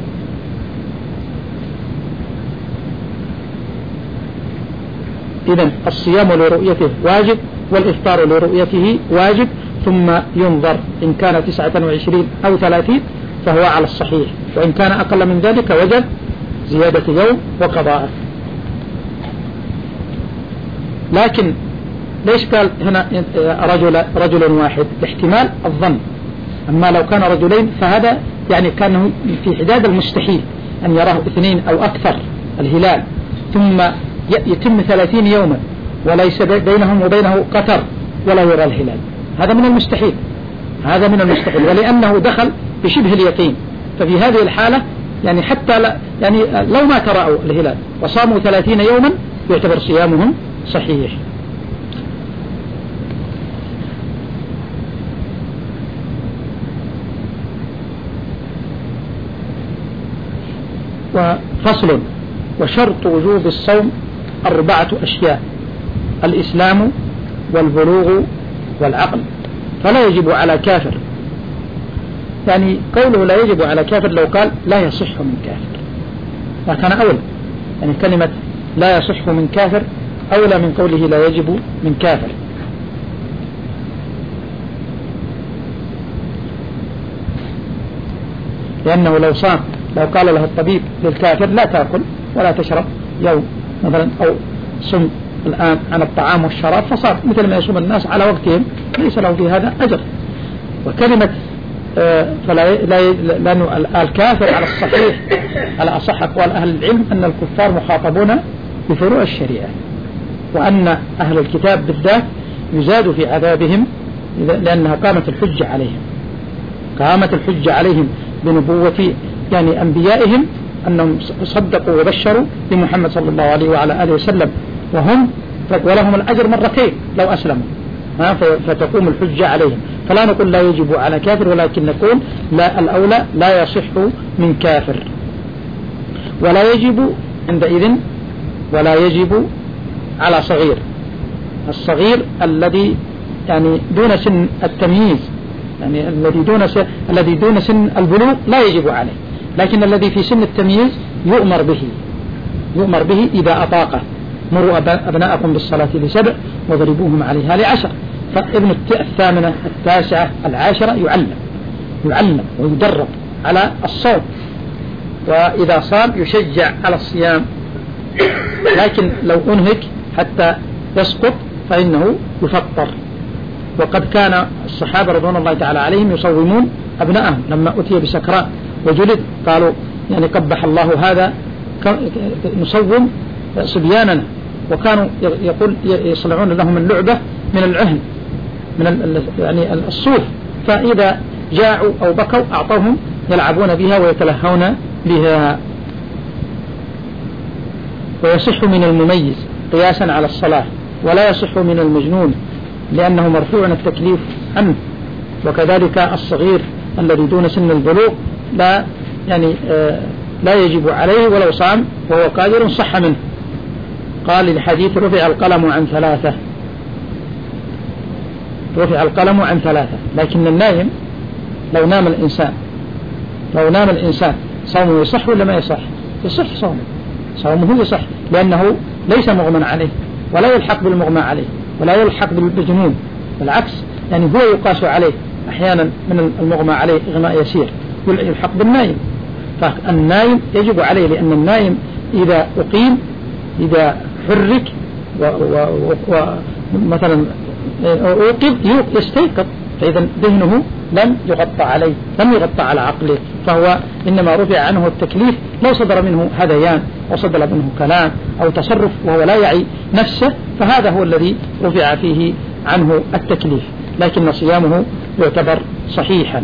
إذن الصيام لرؤيته واجب، والإفطار لرؤيته واجب، ثم ينظر إن كان تسعة وعشرين أو ثلاثين فهو على الصحيح، وإن كان أقل من ذلك وجب زيادة يوم وقضاء. لكن ليش قال هنا رجل, رجل واحد؟ احتمال الظن. أما لو كان رجلين فهذا يعني كان في حداد المستحيل أن يراه اثنين أو أكثر الهلال ثم يتم ثلاثين يوما وليس بينهم وبينه قطر ولا يرى الهلال، هذا من المستحيل، هذا من المستحيل، ولأنه دخل بشبه اليقين. ففي هذه الحالة يعني حتى لا يعني لو ما ترأوا الهلال وصاموا ثلاثين يوما يعتبر صيامهم صحيح. وفصل: وشرط وجوب الصوم أربعة أشياء: الإسلام والبلوغ والعقل، فلا يجب على كافر. يعني قوله لا يجب على كافر لو قال لا يصح من كافر لكان أولى، يعني كلمة لا يصح من كافر أولى من قوله لا يجب من كافر. لأنه لو صام لو قال له الطبيب للكافر لا تأكل ولا تشرب يوم مثلا، أو صم الآن عن الطعام والشراب، فصار مثل ما يصوم الناس على وقتهم، ليس له في هذا أجر. وكلمة فلا لا لأنه الكافر على الصحيح على أصح أقوال أهل العلم أن الكفار مخاطبون بفروع الشريعة، وأن أهل الكتاب بالذات يزاد في عذابهم لأنها قامت الحجة عليهم قامت الحجة عليهم بنبوة يعني أنبيائهم أنهم صدقوا وبشروا بمحمد صلى الله عليه وعلى آله وسلم، وهم ولهم الأجر مرتين لو أسلموا، فتقوم الحجة عليهم. فلا نقول لا يجب على كافر، ولكن نقول لا، الأولى لا يصح من كافر، ولا يجب عندئذ ولا يجب على صغير. الصغير الذي يعني دون سن التمييز، يعني الذي دون سن الذي دون سن البلوغ لا يجب عليه، لكن الذي في سن التمييز يؤمر به يؤمر به إذا أطاقه. مروا أبناءكم بالصلاة لسبع وضربوهم عليها لعشر. فابن الثامنة التاسعة العاشرة يعلم يعلم ويدرب على الصوم، وإذا صام يشجع على الصيام، لكن لو أنهك حتى يسقط فإنه يفطر. وقد كان الصحابة رضوان الله تعالى عليهم يصومون أبنائهم لما أتي بسكران وجلد، قالوا يعني قبح الله هذا نصوم صبياننا، وكانوا يقول يصنعون لهم اللعبة من العهن من يعني الصوف، فإذا جاعوا أو بكوا أعطوهم يلعبون بها ويتلهون بها. ويصح من المميز قياسا على الصلاة، ولا يصح من المجنون لأنه مرفوع التكليف عنه. وكذلك الصغير الذي دون سن البلوغ لا يعني آه لا يجب عليه ولو صام وهو قادر صح منه. قال الحديث رفع القلم عن ثلاثة رفع القلم عن ثلاثة لكن النايم لو نام الإنسان لو نام الإنسان صومه يصح ولا ما يصح؟ يصح صومه صومه يصح، لأنه ليس مغمى عليه ولا يلحق بالمغمى عليه ولا يلحق بالجنون، بالعكس يعني هو يقاس عليه أحيانا من المغمى عليه إغماء يسير يلحق بالنايم. فالنايم يجب عليه، لأن النايم إذا أقيم إذا حرك ومثلا أوقظ يستيقظ، فإذا ذهنه لم يغطى عليه لم يغطى على عقله، فهو إنما رفع عنه التكليف لو صدر منه هذيان أو صدر منه كلام أو تصرف وهو لا يعي نفسه، فهذا هو الذي رفع فيه عنه التكليف، لكن صيامه يعتبر صحيحا.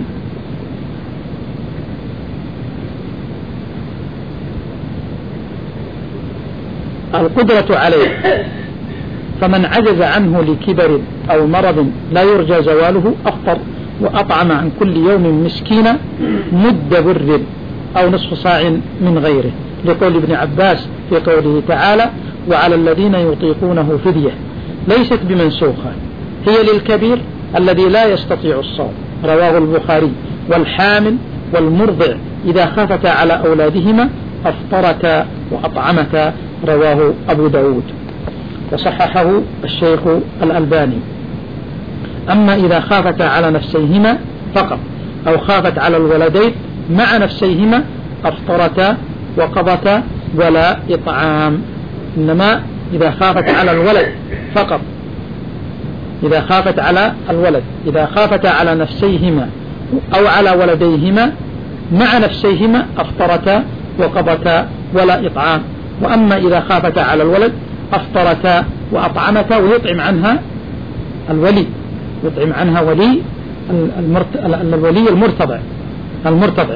القدرة عليه، فمن عجز عنه لكبر أو مرض لا يرجى زواله أفطر وأطعم عن كل يوم مسكينا مد بر أو نصف صاع من غيره، لقول ابن عباس في قوله تعالى وعلى الذين يطيقونه فدية، ليست بمنسوخة، هي للكبير الذي لا يستطيع الصوم، رواه البخاري. والحامل والمرضع إذا خافتا على أولادهما أفطرتا وأطعمتا، رواه أبو داود وصححه الشيخ الألباني. أما إذا خافتا على نفسيهما فقط أو خافت على الولدين مع نفسيهما أفطرتا وقضتا ولا إطعام. إنما إذا خافت على الولد فقط إذا خافت على الولد إذا خافتا على نفسيهما أو على ولديهما مع نفسيهما أفطرتا وقضتا ولا إطعام. وأما إذا خافتا على الولد أفطرتا وأطعمتا، ويطعم عنها الولي يطعم عنها ولي المرت... الولي المرتضع المرتضع.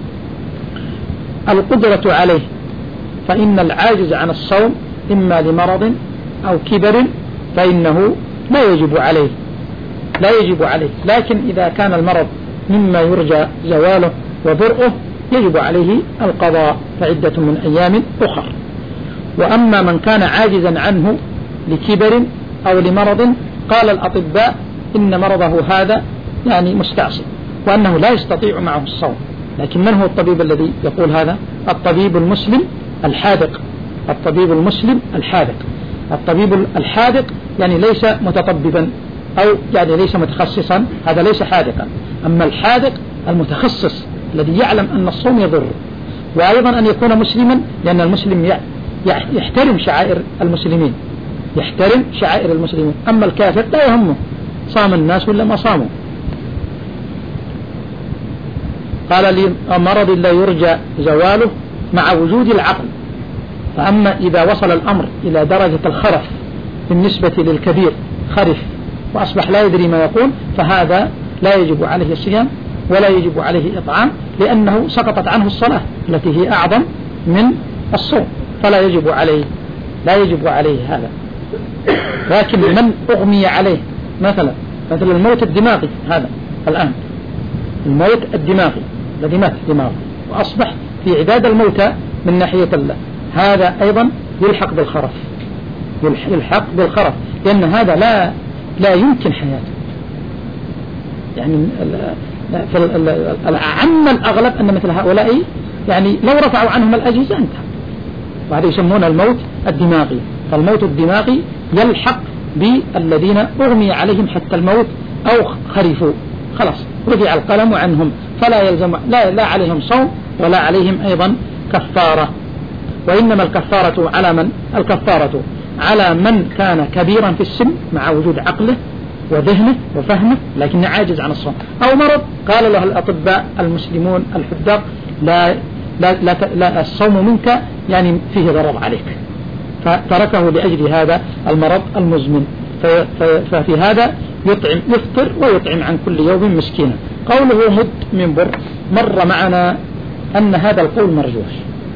القدرة عليه، فإن العاجز عن الصوم إما لمرض أو كبر فإنه لا يجب عليه لا يجب عليه لكن إذا كان المرض مما يرجى زواله وبرؤه يجب عليه القضاء، فعدة من أيام أخر. وأما من كان عاجزا عنه لكبر أو لمرض قال الأطباء إن مرضه هذا يعني مستعصي وأنه لا يستطيع معه الصوم. لكن من هو الطبيب الذي يقول هذا؟ الطبيب المسلم الحاذق الطبيب المسلم الحاذق الطبيب الحاذق يعني ليس متطببا أو يعني ليس متخصصا، هذا ليس حاذقا. أما الحاذق المتخصص الذي يعلم أن الصوم يضر، وأيضا أن يكون مسلما، لأن المسلم يحترم شعائر المسلمين يحترم شعائر المسلمين. أما الكافر لا يهمه صام الناس ولا ما صاموا. قال لي مرض لا يرجى زواله مع وجود العقل. فأما إذا وصل الأمر إلى درجة الخرف بالنسبة للكبير، خرف وأصبح لا يدري ما يقول، فهذا لا يجب عليه الصيام ولا يجب عليه إطعام، لأنه سقطت عنه الصلاة التي هي أعظم من الصوم، فلا يجب عليه لا يجب عليه هذا. لكن من أغمي عليه مثلا مثل الموت الدماغي، هذا الآن الموت الدماغي الذي مات دماغه وأصبح في عداد الموتى من ناحية الله، هذا أيضا يلحق بالخرف يلحق بالخرف لأن هذا لا لا يمكن حياته. يعني في العام الأغلب أن مثل هؤلاء يعني لو رفعوا عنهم الأجهزة انتهى، وهذا يسمون الموت الدماغي. فالموت الدماغي يلحق بالذين أغمي عليهم حتى الموت أو خرفوا، خلاص رفع القلم عنهم، فلا يلزم لا, لا عليهم صوم ولا عليهم أيضا كفارة. وإنما الكفارة على من الكفارة على من كان كبيرا في السن مع وجود عقله وذهنه وفهمه لكن عاجز عن الصوم، أو مرض قال له الأطباء المسلمون الحداق لا, لا, لا, لا الصوم منك يعني فيه ضرر عليك، فتركه لأجل هذا المرض المزمن. ففي هذا يطعم يفطر ويطعم عن كل يوم مسكينا. قوله مد من بر مر معنا أن هذا القول مرجوح،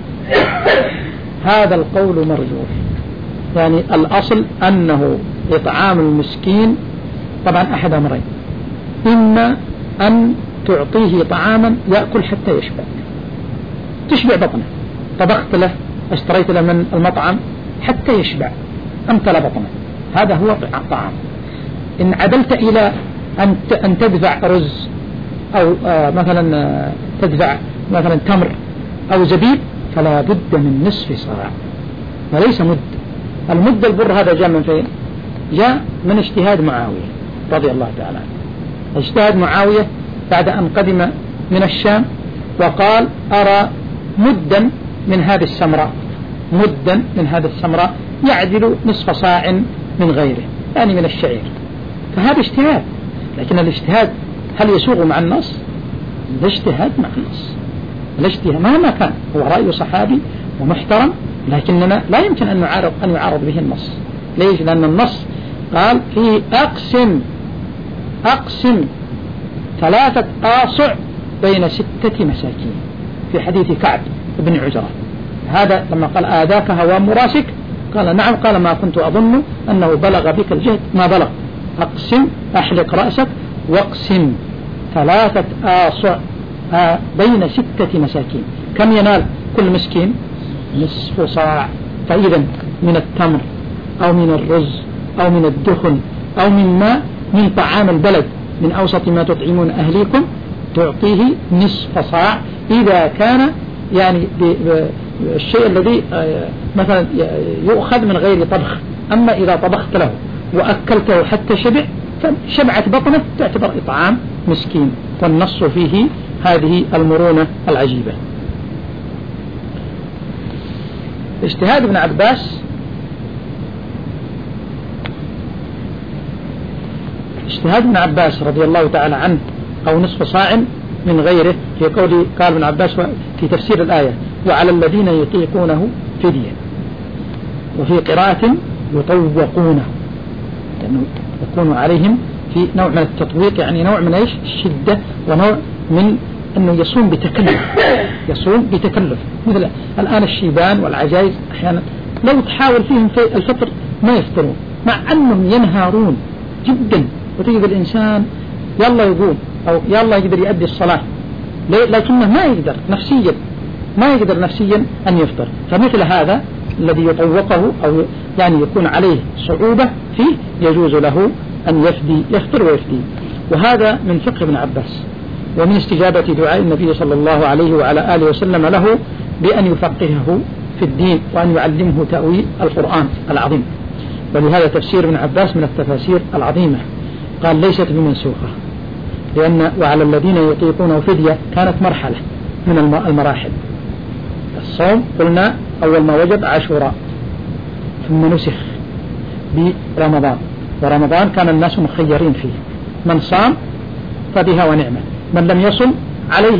هذا القول مرجوح. يعني الأصل أنه إطعام المسكين طبعا أحد أمرين، إما أن تعطيه طعاما يأكل حتى يشبع، تشبع بطنه، طبخت له اشتريت له من المطعم حتى يشبع أمتل بطنه، هذا هو طعام. إن عدلت إلى أن تدفع رز أو آه مثلا آه تدفع مثلا تمر أو زبيب فلا بد من نصف صاع وليس مد. المد البر هذا جاء من فين؟ جاء من اجتهاد معاوية رضي الله تعالى عنه. اجتهاد معاوية بعد أن قدم من الشام وقال أرى مدا من هذه السمراء، مدا من هذه السمراء يعدل نصف صاع من غيره يعني من الشعير. فهذا اجتهاد، لكن الاجتهاد هل يسوغ مع النص؟ الاجتهاد مع النص، الاجتهاد مهما كان هو رأي صحابي ومحترم، لكننا لا يمكن أن نعارض أن يعارض به النص. ليش؟ لأن النص قال فيه أقسم أقسم ثلاثة آصع بين ستة مساكين في حديث كعب بن عجرة. هذا لما قال آذاك هوى مراسك قال نعم، قال ما كنت أظن أنه بلغ بك الجهد ما بلغ، أقسم أحلق رأسك واقسم ثلاثة آصع بين ستة مساكين. كم ينال كل مسكين؟ نصف صاع. فإذا من التمر أو من الرز أو من الدخن أو من ماء من طعام البلد من أوسط ما تطعمون أهليكم تعطيه نصف صاع إذا كان يعني الشيء الذي مثلا يؤخذ من غير طبخ. أما إذا طبخت له وأكلته حتى شبع فشبعت بطنه تعتبر إطعام مسكين. والنص فيه هذه المرونة العجيبة. اجتهاد ابن عباس اجتهاد ابن عباس رضي الله تعالى عنه أو نصف صاع من غيره في قول قال ابن عباس في تفسير الآية وعلى الذين يطيقونه فدية، وفي قراءة يطوقونه لأنه يكون عليهم في نوع من التطويق، يعني نوع من ايش الشدة ونوع من أنه يصوم بتكلف يصوم بتكلف. مثل الآن الشيبان والعجائز أحيانا لو تحاول فيهم في الفطر ما يفطرون مع أنهم ينهارون جدا، وتجد الإنسان يلا يقوم أو يلا يقدر يؤدي الصلاة لكنه ما يقدر نفسيا ما يقدر نفسيا أن يفطر. فمثل هذا الذي يطوقه أو يعني يكون عليه صعوبة فيه يجوز له أن يفدي يفطر ويفدي. وهذا من فقه ابن عباس ومن استجابة دعاء النبي صلى الله عليه وعلى آله وسلم له بأن يفقهه في الدين وأن يعلمه تأويل القرآن العظيم. ولهذا تفسير ابن عباس من التفاسير العظيمة، قال ليست بمنسوخة، لأن وعلى الذين يطيقونه فدية كانت مرحلة من المراحل. الصوم قلنا أول ما وجب عاشوراء ثم نسخ برمضان، ورمضان كان الناس مخيرين فيه، من صام فبها ونعمة، من لم يصم عليه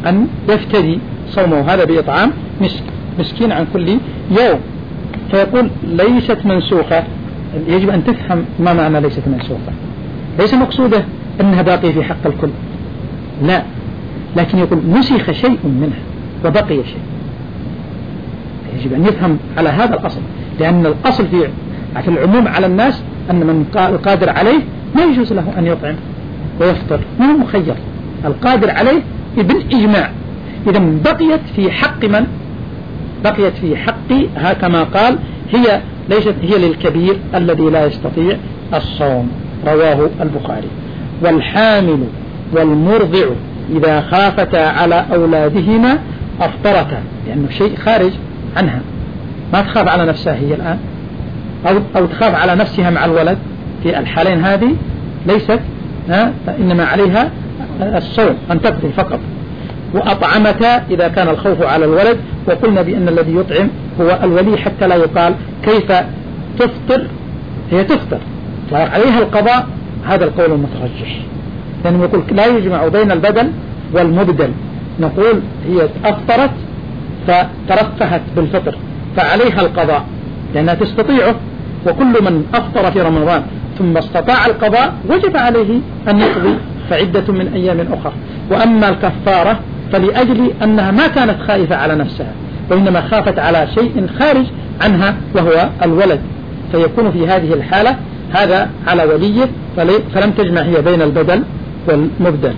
أن يفتدي صومه هذا بإطعام مسكين عن كل يوم. فيقول ليست منسوخة. يجب أن تفهم ما معنى ليست منسوخة. ليس مقصوده أنها باقية في حق الكل، لا، لكن يقول نسخ شيء منها وبقي شيء. يجب أن يفهم على هذا الأصل، لأن الأصل في في العموم على الناس أن من القادر عليه ما يجوز له أن يطعم ويفطر، ما هو مخير، القادر عليه بالإجماع. إذا بقيت في حق من؟ بقيت في حقها كما قال هي ليست هي للكبير الذي لا يستطيع الصوم، رواه البخاري. والحامل والمرضع إذا خافتا على أولادهما أفطرتا، لأنه شيء خارج عنها، ما تخاف على نفسها هي الآن أو, أو تخاف على نفسها مع الولد، في الحالين هذه ليست، ها، إنما عليها الصوم أن تقضي فقط. وأطعمتا إذا كان الخوف على الولد، وقلنا بأن الذي يطعم هو الولي حتى لا يقال كيف تفطر، هي تفطر وعليها القضاء، هذا القول المترجح، لأنه يقول لا يجمع بين البدل والمبدل. نقول هي أفطرت فترفهت بالفطر فعليها القضاء لأنها تستطيعه، وكل من أفطر في رمضان ثم استطاع القضاء وجب عليه أن يقضي فعدة من أيام أخرى. وأما الكفارة فلأجل أنها ما كانت خائفة على نفسها، وإنما خافت على شيء خارج عنها وهو الولد، فيكون في هذه الحالة هذا على وليه، فلم تجمع هي بين البدل والمبدل.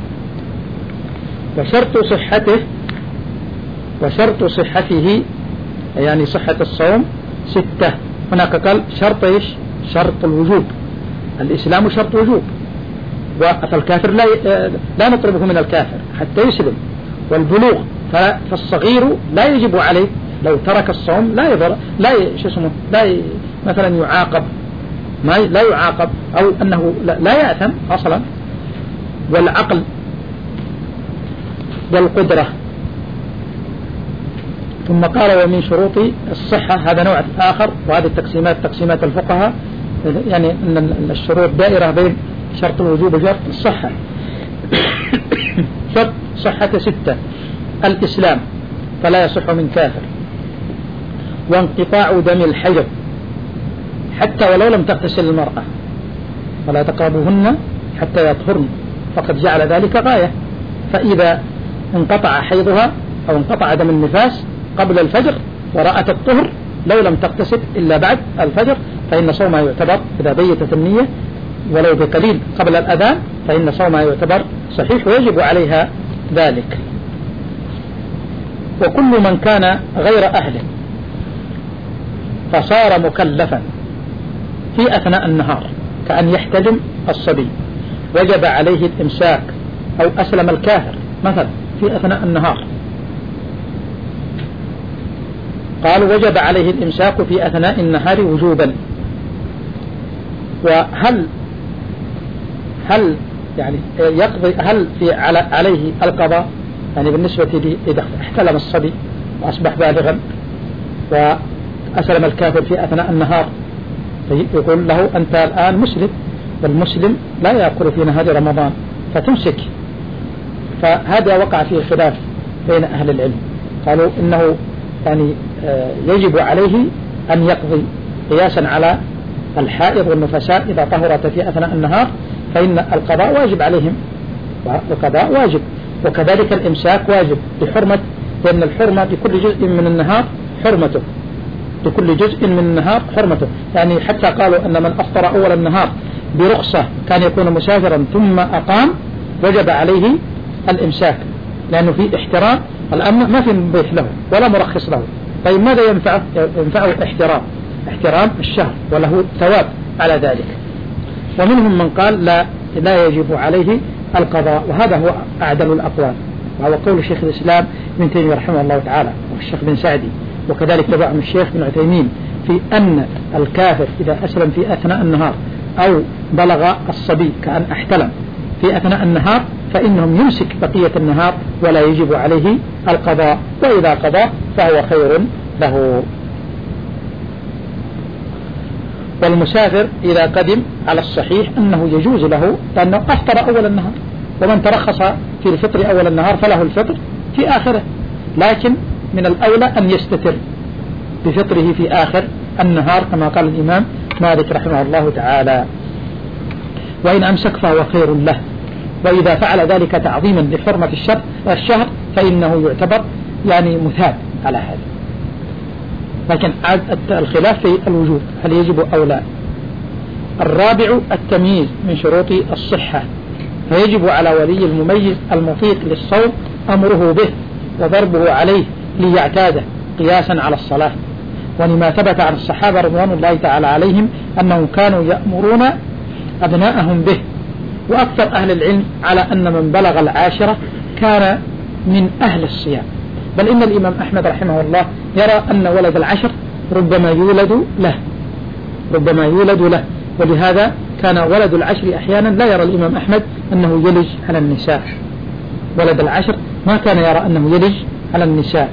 وشرط صحته وشرط صحته يعني صحة الصوم ستة. هناك قال شرط إيش؟ شرط الوجوب، الإسلام شرط وجوب، فالكافر لا لا نطلبه من الكافر حتى يسلم. والبلوغ، فالصغير لا يجب عليه لو ترك الصوم لا يضر لا شو اسمه لا ي... مثلا يعاقب، ما لا يعاقب أو أنه لا, لا يأثم أصلا. والعقل والقدرة. ثم قال ومن شروط الصحة، هذا نوع آخر، وهذه التقسيمات تقسيمات الفقهاء، يعني أن الشروط دائرة بين شرط الوجوب وشرط الصحة. شرط صحة ستة: الإسلام فلا يصح من كافر، وانقطاع دم الحيض حتى ولو لم تغتسل المرأة، ولا تقربوهن حتى يطهرن، فقد جعل ذلك غاية. فإذا انقطع حيضها أو انقطع دم النفاس قبل الفجر ورأت الطهر لو لم تغتسل إلا بعد الفجر فإن صومها يعتبر، إذا بيتت النية ولو بقليل قبل الأذان فإن صومها يعتبر صحيح ويجب عليها ذلك. وكل من كان غير أهله فصار مكلفا في أثناء النهار كأن يحتجم الصبي وجب عليه الإمساك، أو أسلم الكافر مثلا في أثناء النهار، قال وجب عليه الإمساك في أثناء النهار وجوبا. وهل هل يعني يقضي هل في على عليه القضاء؟ يعني بالنسبة لي إذا احتلم الصبي وأصبح بالغا وأسلم الكافر في أثناء النهار، يقول له أنت الآن مسلم، والمسلم لا يأكل في نهار رمضان فتمسك. فهذا وقع فيه خلاف بين أهل العلم، قالوا إنه يعني يجب عليه أن يقضي قياسا على الحائض والنفساء إذا طهرت في أثناء النهار فإن القضاء واجب عليهم، والقضاء واجب، وكذلك الإمساك واجب بحرمة، لأن الحرمة بكل جزء من النهار حرمته، بكل جزء من النهار حرمته. يعني حتى قالوا أن من أفطر أول النهار برخصة كان يكون مسافرا ثم أقام وجب عليه الإمساك، لأنه في احترام، الآن ما في مبيح له ولا مرخص له. طيب ماذا ينفعه؟ ينفعه احترام احترام الشهر وله ثواب على ذلك. ومنهم من قال لا لا يجب عليه القضاء، وهذا هو أعدل الأقوال، وهو قول شيخ الإسلام ابن تيمية رحمه الله تعالى والشيخ بن سعدي، وكذلك تبعهم الشيخ بن عثيمين، في أن الكافر إذا أسلم في أثناء النهار أو بلغ الصبي كأن احتلم في أثناء النهار فإنهم يمسك بقية النهار ولا يجب عليه القضاء، وإذا قضى فهو خير له. والمسافر إذا قدم على الصحيح أنه يجوز له، لأنه أفطر أول النهار، ومن ترخص في الفطر أول النهار فله الفطر في آخره، لكن من الأولى أن يستتر بفطره في آخر النهار كما قال الإمام مالك رحمه الله تعالى. وإن أمسك فهو خير له، وإذا فعل ذلك تعظيما لحرمة الشهر فإنه يعتبر يعني مثاب على هذا. لكن الخلاف في الوجوب، هل يجب أو لا. الرابع التمييز من شروط الصحة، فيجب على ولي المميز المطيق للصوم أمره به وضربه عليه ليعتاده قياسا على الصلاة، ولما ثبت عن الصحابة رضوان الله تعالى عليهم أنهم كانوا يأمرون أبناءهم به. وأكثر أهل العلم على أن من بلغ العاشرة كان من أهل الصيام، بل إن الإمام أحمد رحمه الله يرى أن ولد العشر ربما يولد له ربما يولد له ولهذا كان ولد العشر أحيانا لا يرى الإمام أحمد أنه يلج على النساء. ولد العشر ما كان يرى أنه يلج على النساء،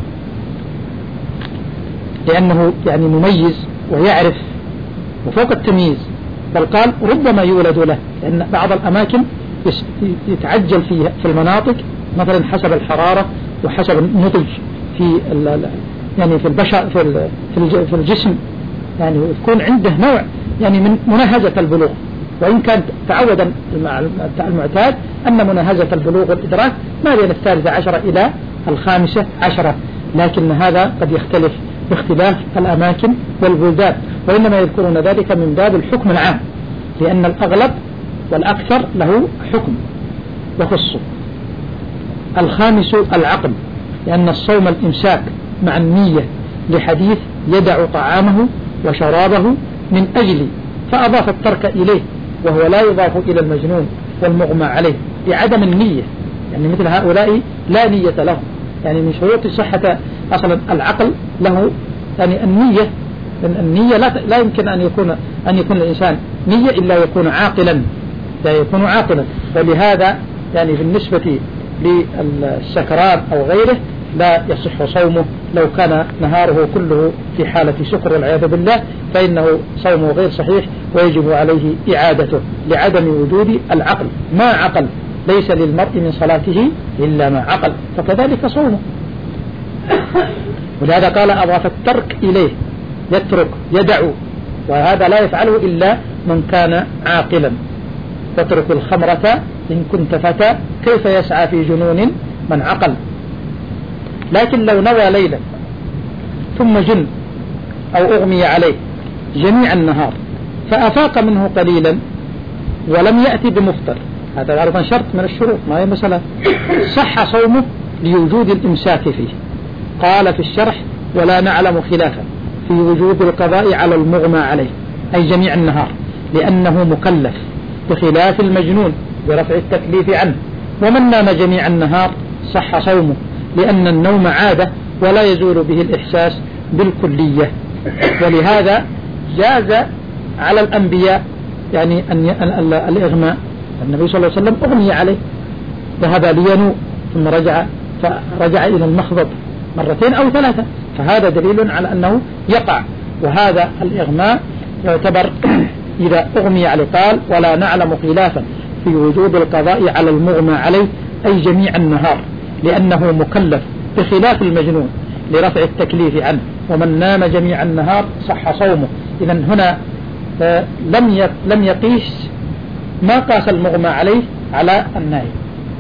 لأنه يعني مميز ويعرف وفوق التمييز، بل قال ربما يولد له، لأن بعض الأماكن يتعجل فيها في المناطق مثلا حسب الحرارة وحسب النضج في يعني في البشر في في الجسم، يعني يكون عنده نوع يعني من مناهزة البلوغ، وإن كان تعودا المعتاد أن مناهزة البلوغ والإدراك ما بين الثالثة عشرة إلى الخامسة عشرة، لكن هذا قد يختلف باختلاف الأماكن والبلدان، وإنما يذكرون ذلك من باب الحكم العام، لأن الأغلب والأكثر له حكم يخصه. الخامس العقل، لأن الصوم الإمساك مع النية لحديث يدع طعامه وشرابه من أجل، فأضاف الترك إليه، وهو لا يضاف إلى المجنون والمغمى عليه بعدم النية، يعني مثل هؤلاء لا نية لهم، يعني من شروط صحة أصلا العقل له يعني النية، لأن النية لا لا يمكن أن يكون أن يكون الإنسان نية إلا يكون عاقلا، لا يكون عاقلا، ولهذا يعني بالنسبة للسكران أو غيره لا يصح صومه لو كان نهاره كله في حالة سكر والعياذ بالله، فإنه صومه غير صحيح ويجب عليه إعادته لعدم وجود العقل. ما عقل ليس للمرء من صلاته إلا ما عقل، فكذلك صومه. ولهذا قال أضاف الترك إليه، يترك يدع، وهذا لا يفعله إلا من كان عاقلا. تترك الخمرة إن كنت فتى كيف يسعى في جنون من عقل. لكن لو نوى ليلا ثم جن أو أغمي عليه جميع النهار فأفاق منه قليلا ولم يأتي بمفطر، هذا أيضا شرط من الشروط، ما هي مسألة، صح صومه لوجود الإمساك فيه. قال في الشرح ولا نعلم خلافا في وجوب القضاء على المغمى عليه أي جميع النهار، لأنه مكلف بخلاف المجنون برفع التكليف عنه. ومن نام جميع النهار صح صومه، لأن النوم عادة ولا يزول به الإحساس بالكلية. ولهذا جاز على الأنبياء يعني أن الإغماء، النبي صلى الله عليه وسلم أغمي عليه ذهب لينوء ثم رجع فرجع إلى المخضب مرتين أو ثلاثة، فهذا دليل على أنه يقع. وهذا الإغماء يعتبر إذا أغمي عليه. قال ولا نعلم خلافا في وجوب القضاء على المغمى عليه أي جميع النهار، لأنه مكلف بخلاف المجنون لرفع التكليف عنه. ومن نام جميع النهار صح صومه. إذن هنا لم لم يقيس ما قاس المغمى عليه على النائم،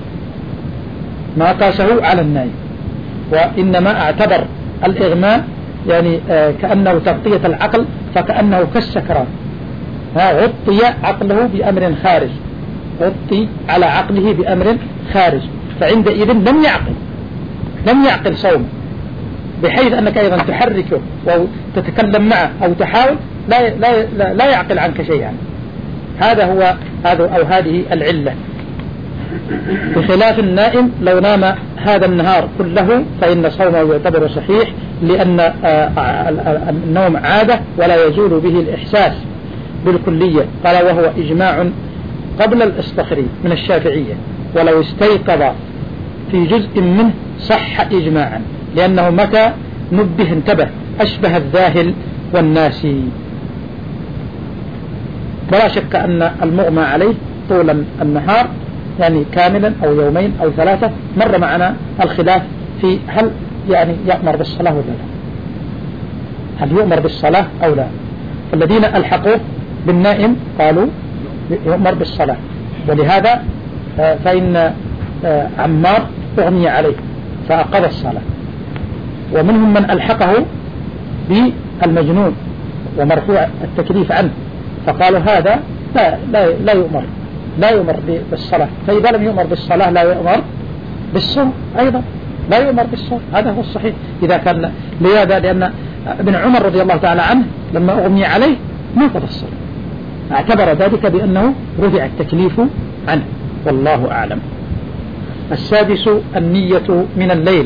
ما قاسه على النائم، وإنما اعتبر الإغماء يعني كأنه تغطية العقل، فكأنه كالسكران، غطي عقله بأمر خارج، غطي على عقله بأمر خارج، فعندئذ لم يعقل لم يعقل صوم، بحيث أنك أيضا تحركه أو تتكلم معه أو تحاول لا لا لا, لا يعقل عنك شيئا. هذا هو هذا أو هذه العلة. بخلاف النائم لو نام هذا النهار كله فإن صومه يعتبر صحيح، لأن النوم عادة ولا يزول به الإحساس بالكلية. قال وهو إجماع قبل الإصطخري من الشافعية، ولو استيقظ في جزء منه صح إجماعا، لأنه متى نبه انتبه أشبه الذاهل والناسي. ولا شك أن المغمى عليه طول النهار يعني كاملا أو يومين أو ثلاثة. مر معنا الخلاف في هل يعني يأمر بالصلاة ولا لا، هل يؤمر بالصلاة أو لا. الذين ألحقوه بالنائم قالوا يؤمر بالصلاة، ولهذا فإن عمار أغمي عليه فأقضى الصلاة. ومنهم من ألحقه بالمجنون ومرفوع التكليف عنه فقالوا هذا لا, لا, لا يؤمر لا يؤمر بالصلاة. فإذا لم يؤمر بالصلاة لا يؤمر بالصوم أيضا، لا يؤمر بالصوم. هذا هو الصحيح إذا كان لهذا، لأن ابن عمر رضي الله تعالى عنه لما أغمي عليه ما قضى الصلاة، اعتبر ذلك بأنه رفع التكليف عنه، والله أعلم. السادس النية من الليل.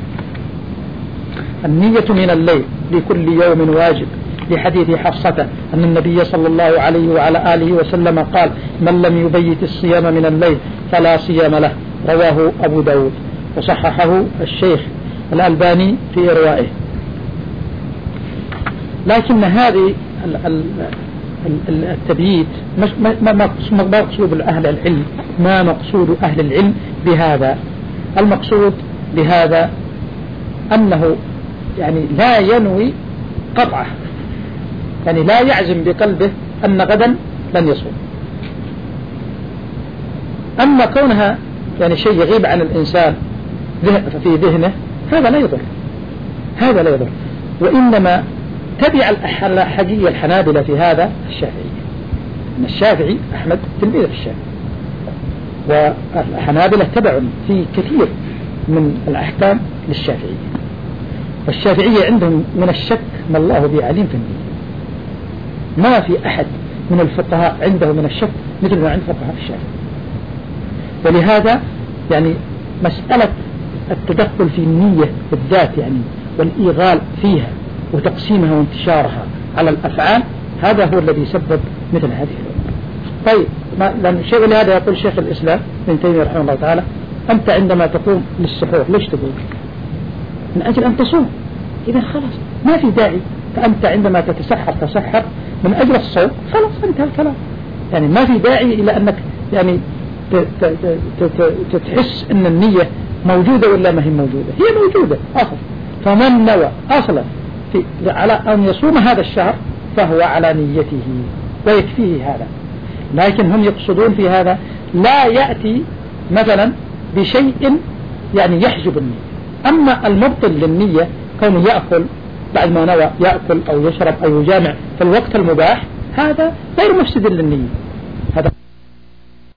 النية من الليل لكل يوم واجب، لحديث حفصة أن النبي صلى الله عليه وعلى آله وسلم قال: من لم يبيت الصيام من الليل فلا صيام له، رواه أبو داود وصححه الشيخ الألباني في إروائه. لكن هذه التبييت ما مقصود أهل العلم، ما مقصود أهل العلم بهذا. المقصود بهذا أنه يعني لا ينوي قطعه، يعني لا يعزم بقلبه أن غدا لن يصوم. أما كونها يعني شيء يغيب عن الإنسان في ذهنه هذا لا يضر، هذا لا يضر. وإنما تبع الحقيقة الحنابلة في هذا الشافعي، أن الشافعي أحمد تلميذ الشافعي، والحنابلة تبع في كثير من الأحكام للشافعي. والشافعية عندهم من الشك ما الله بعليم في النية، ما في أحد من الفقهاء عنده من الشك مثل ما عند فقهاء الشافعي. ولهذا يعني مسألة التدخل في النية بالذات يعني والإيغال فيها وتقسيمها وانتشارها على الأفعال، هذا هو الذي سبب مثل هذه الأمور. طيب، لأن شيء لهذا يقول شيخ الإسلام ابن تيمية رحمه الله تعالى: أنت عندما تقوم للسحور ليش تقول؟ من أجل أن تصوم. إذا خلاص ما في داعي، فأنت عندما تتسحر تسحر من أجل الصوم، خلاص انتهى الكلام. يعني ما في داعي إلى أنك يعني تحس أن النية موجودة ولا ما هي موجودة، هي موجودة أصلا. فمن نوى أصلا على أن يصوم هذا الشهر فهو على نيته ويكفيه هذا. لكن هم يقصدون في هذا لا يأتي مثلا بشيء يعني يحجب النية. أما المبطل للنية كونه يأكل بعد ما نوى يأكل أو يشرب أو يجامع في الوقت المباح، هذا غير مفسد للنية،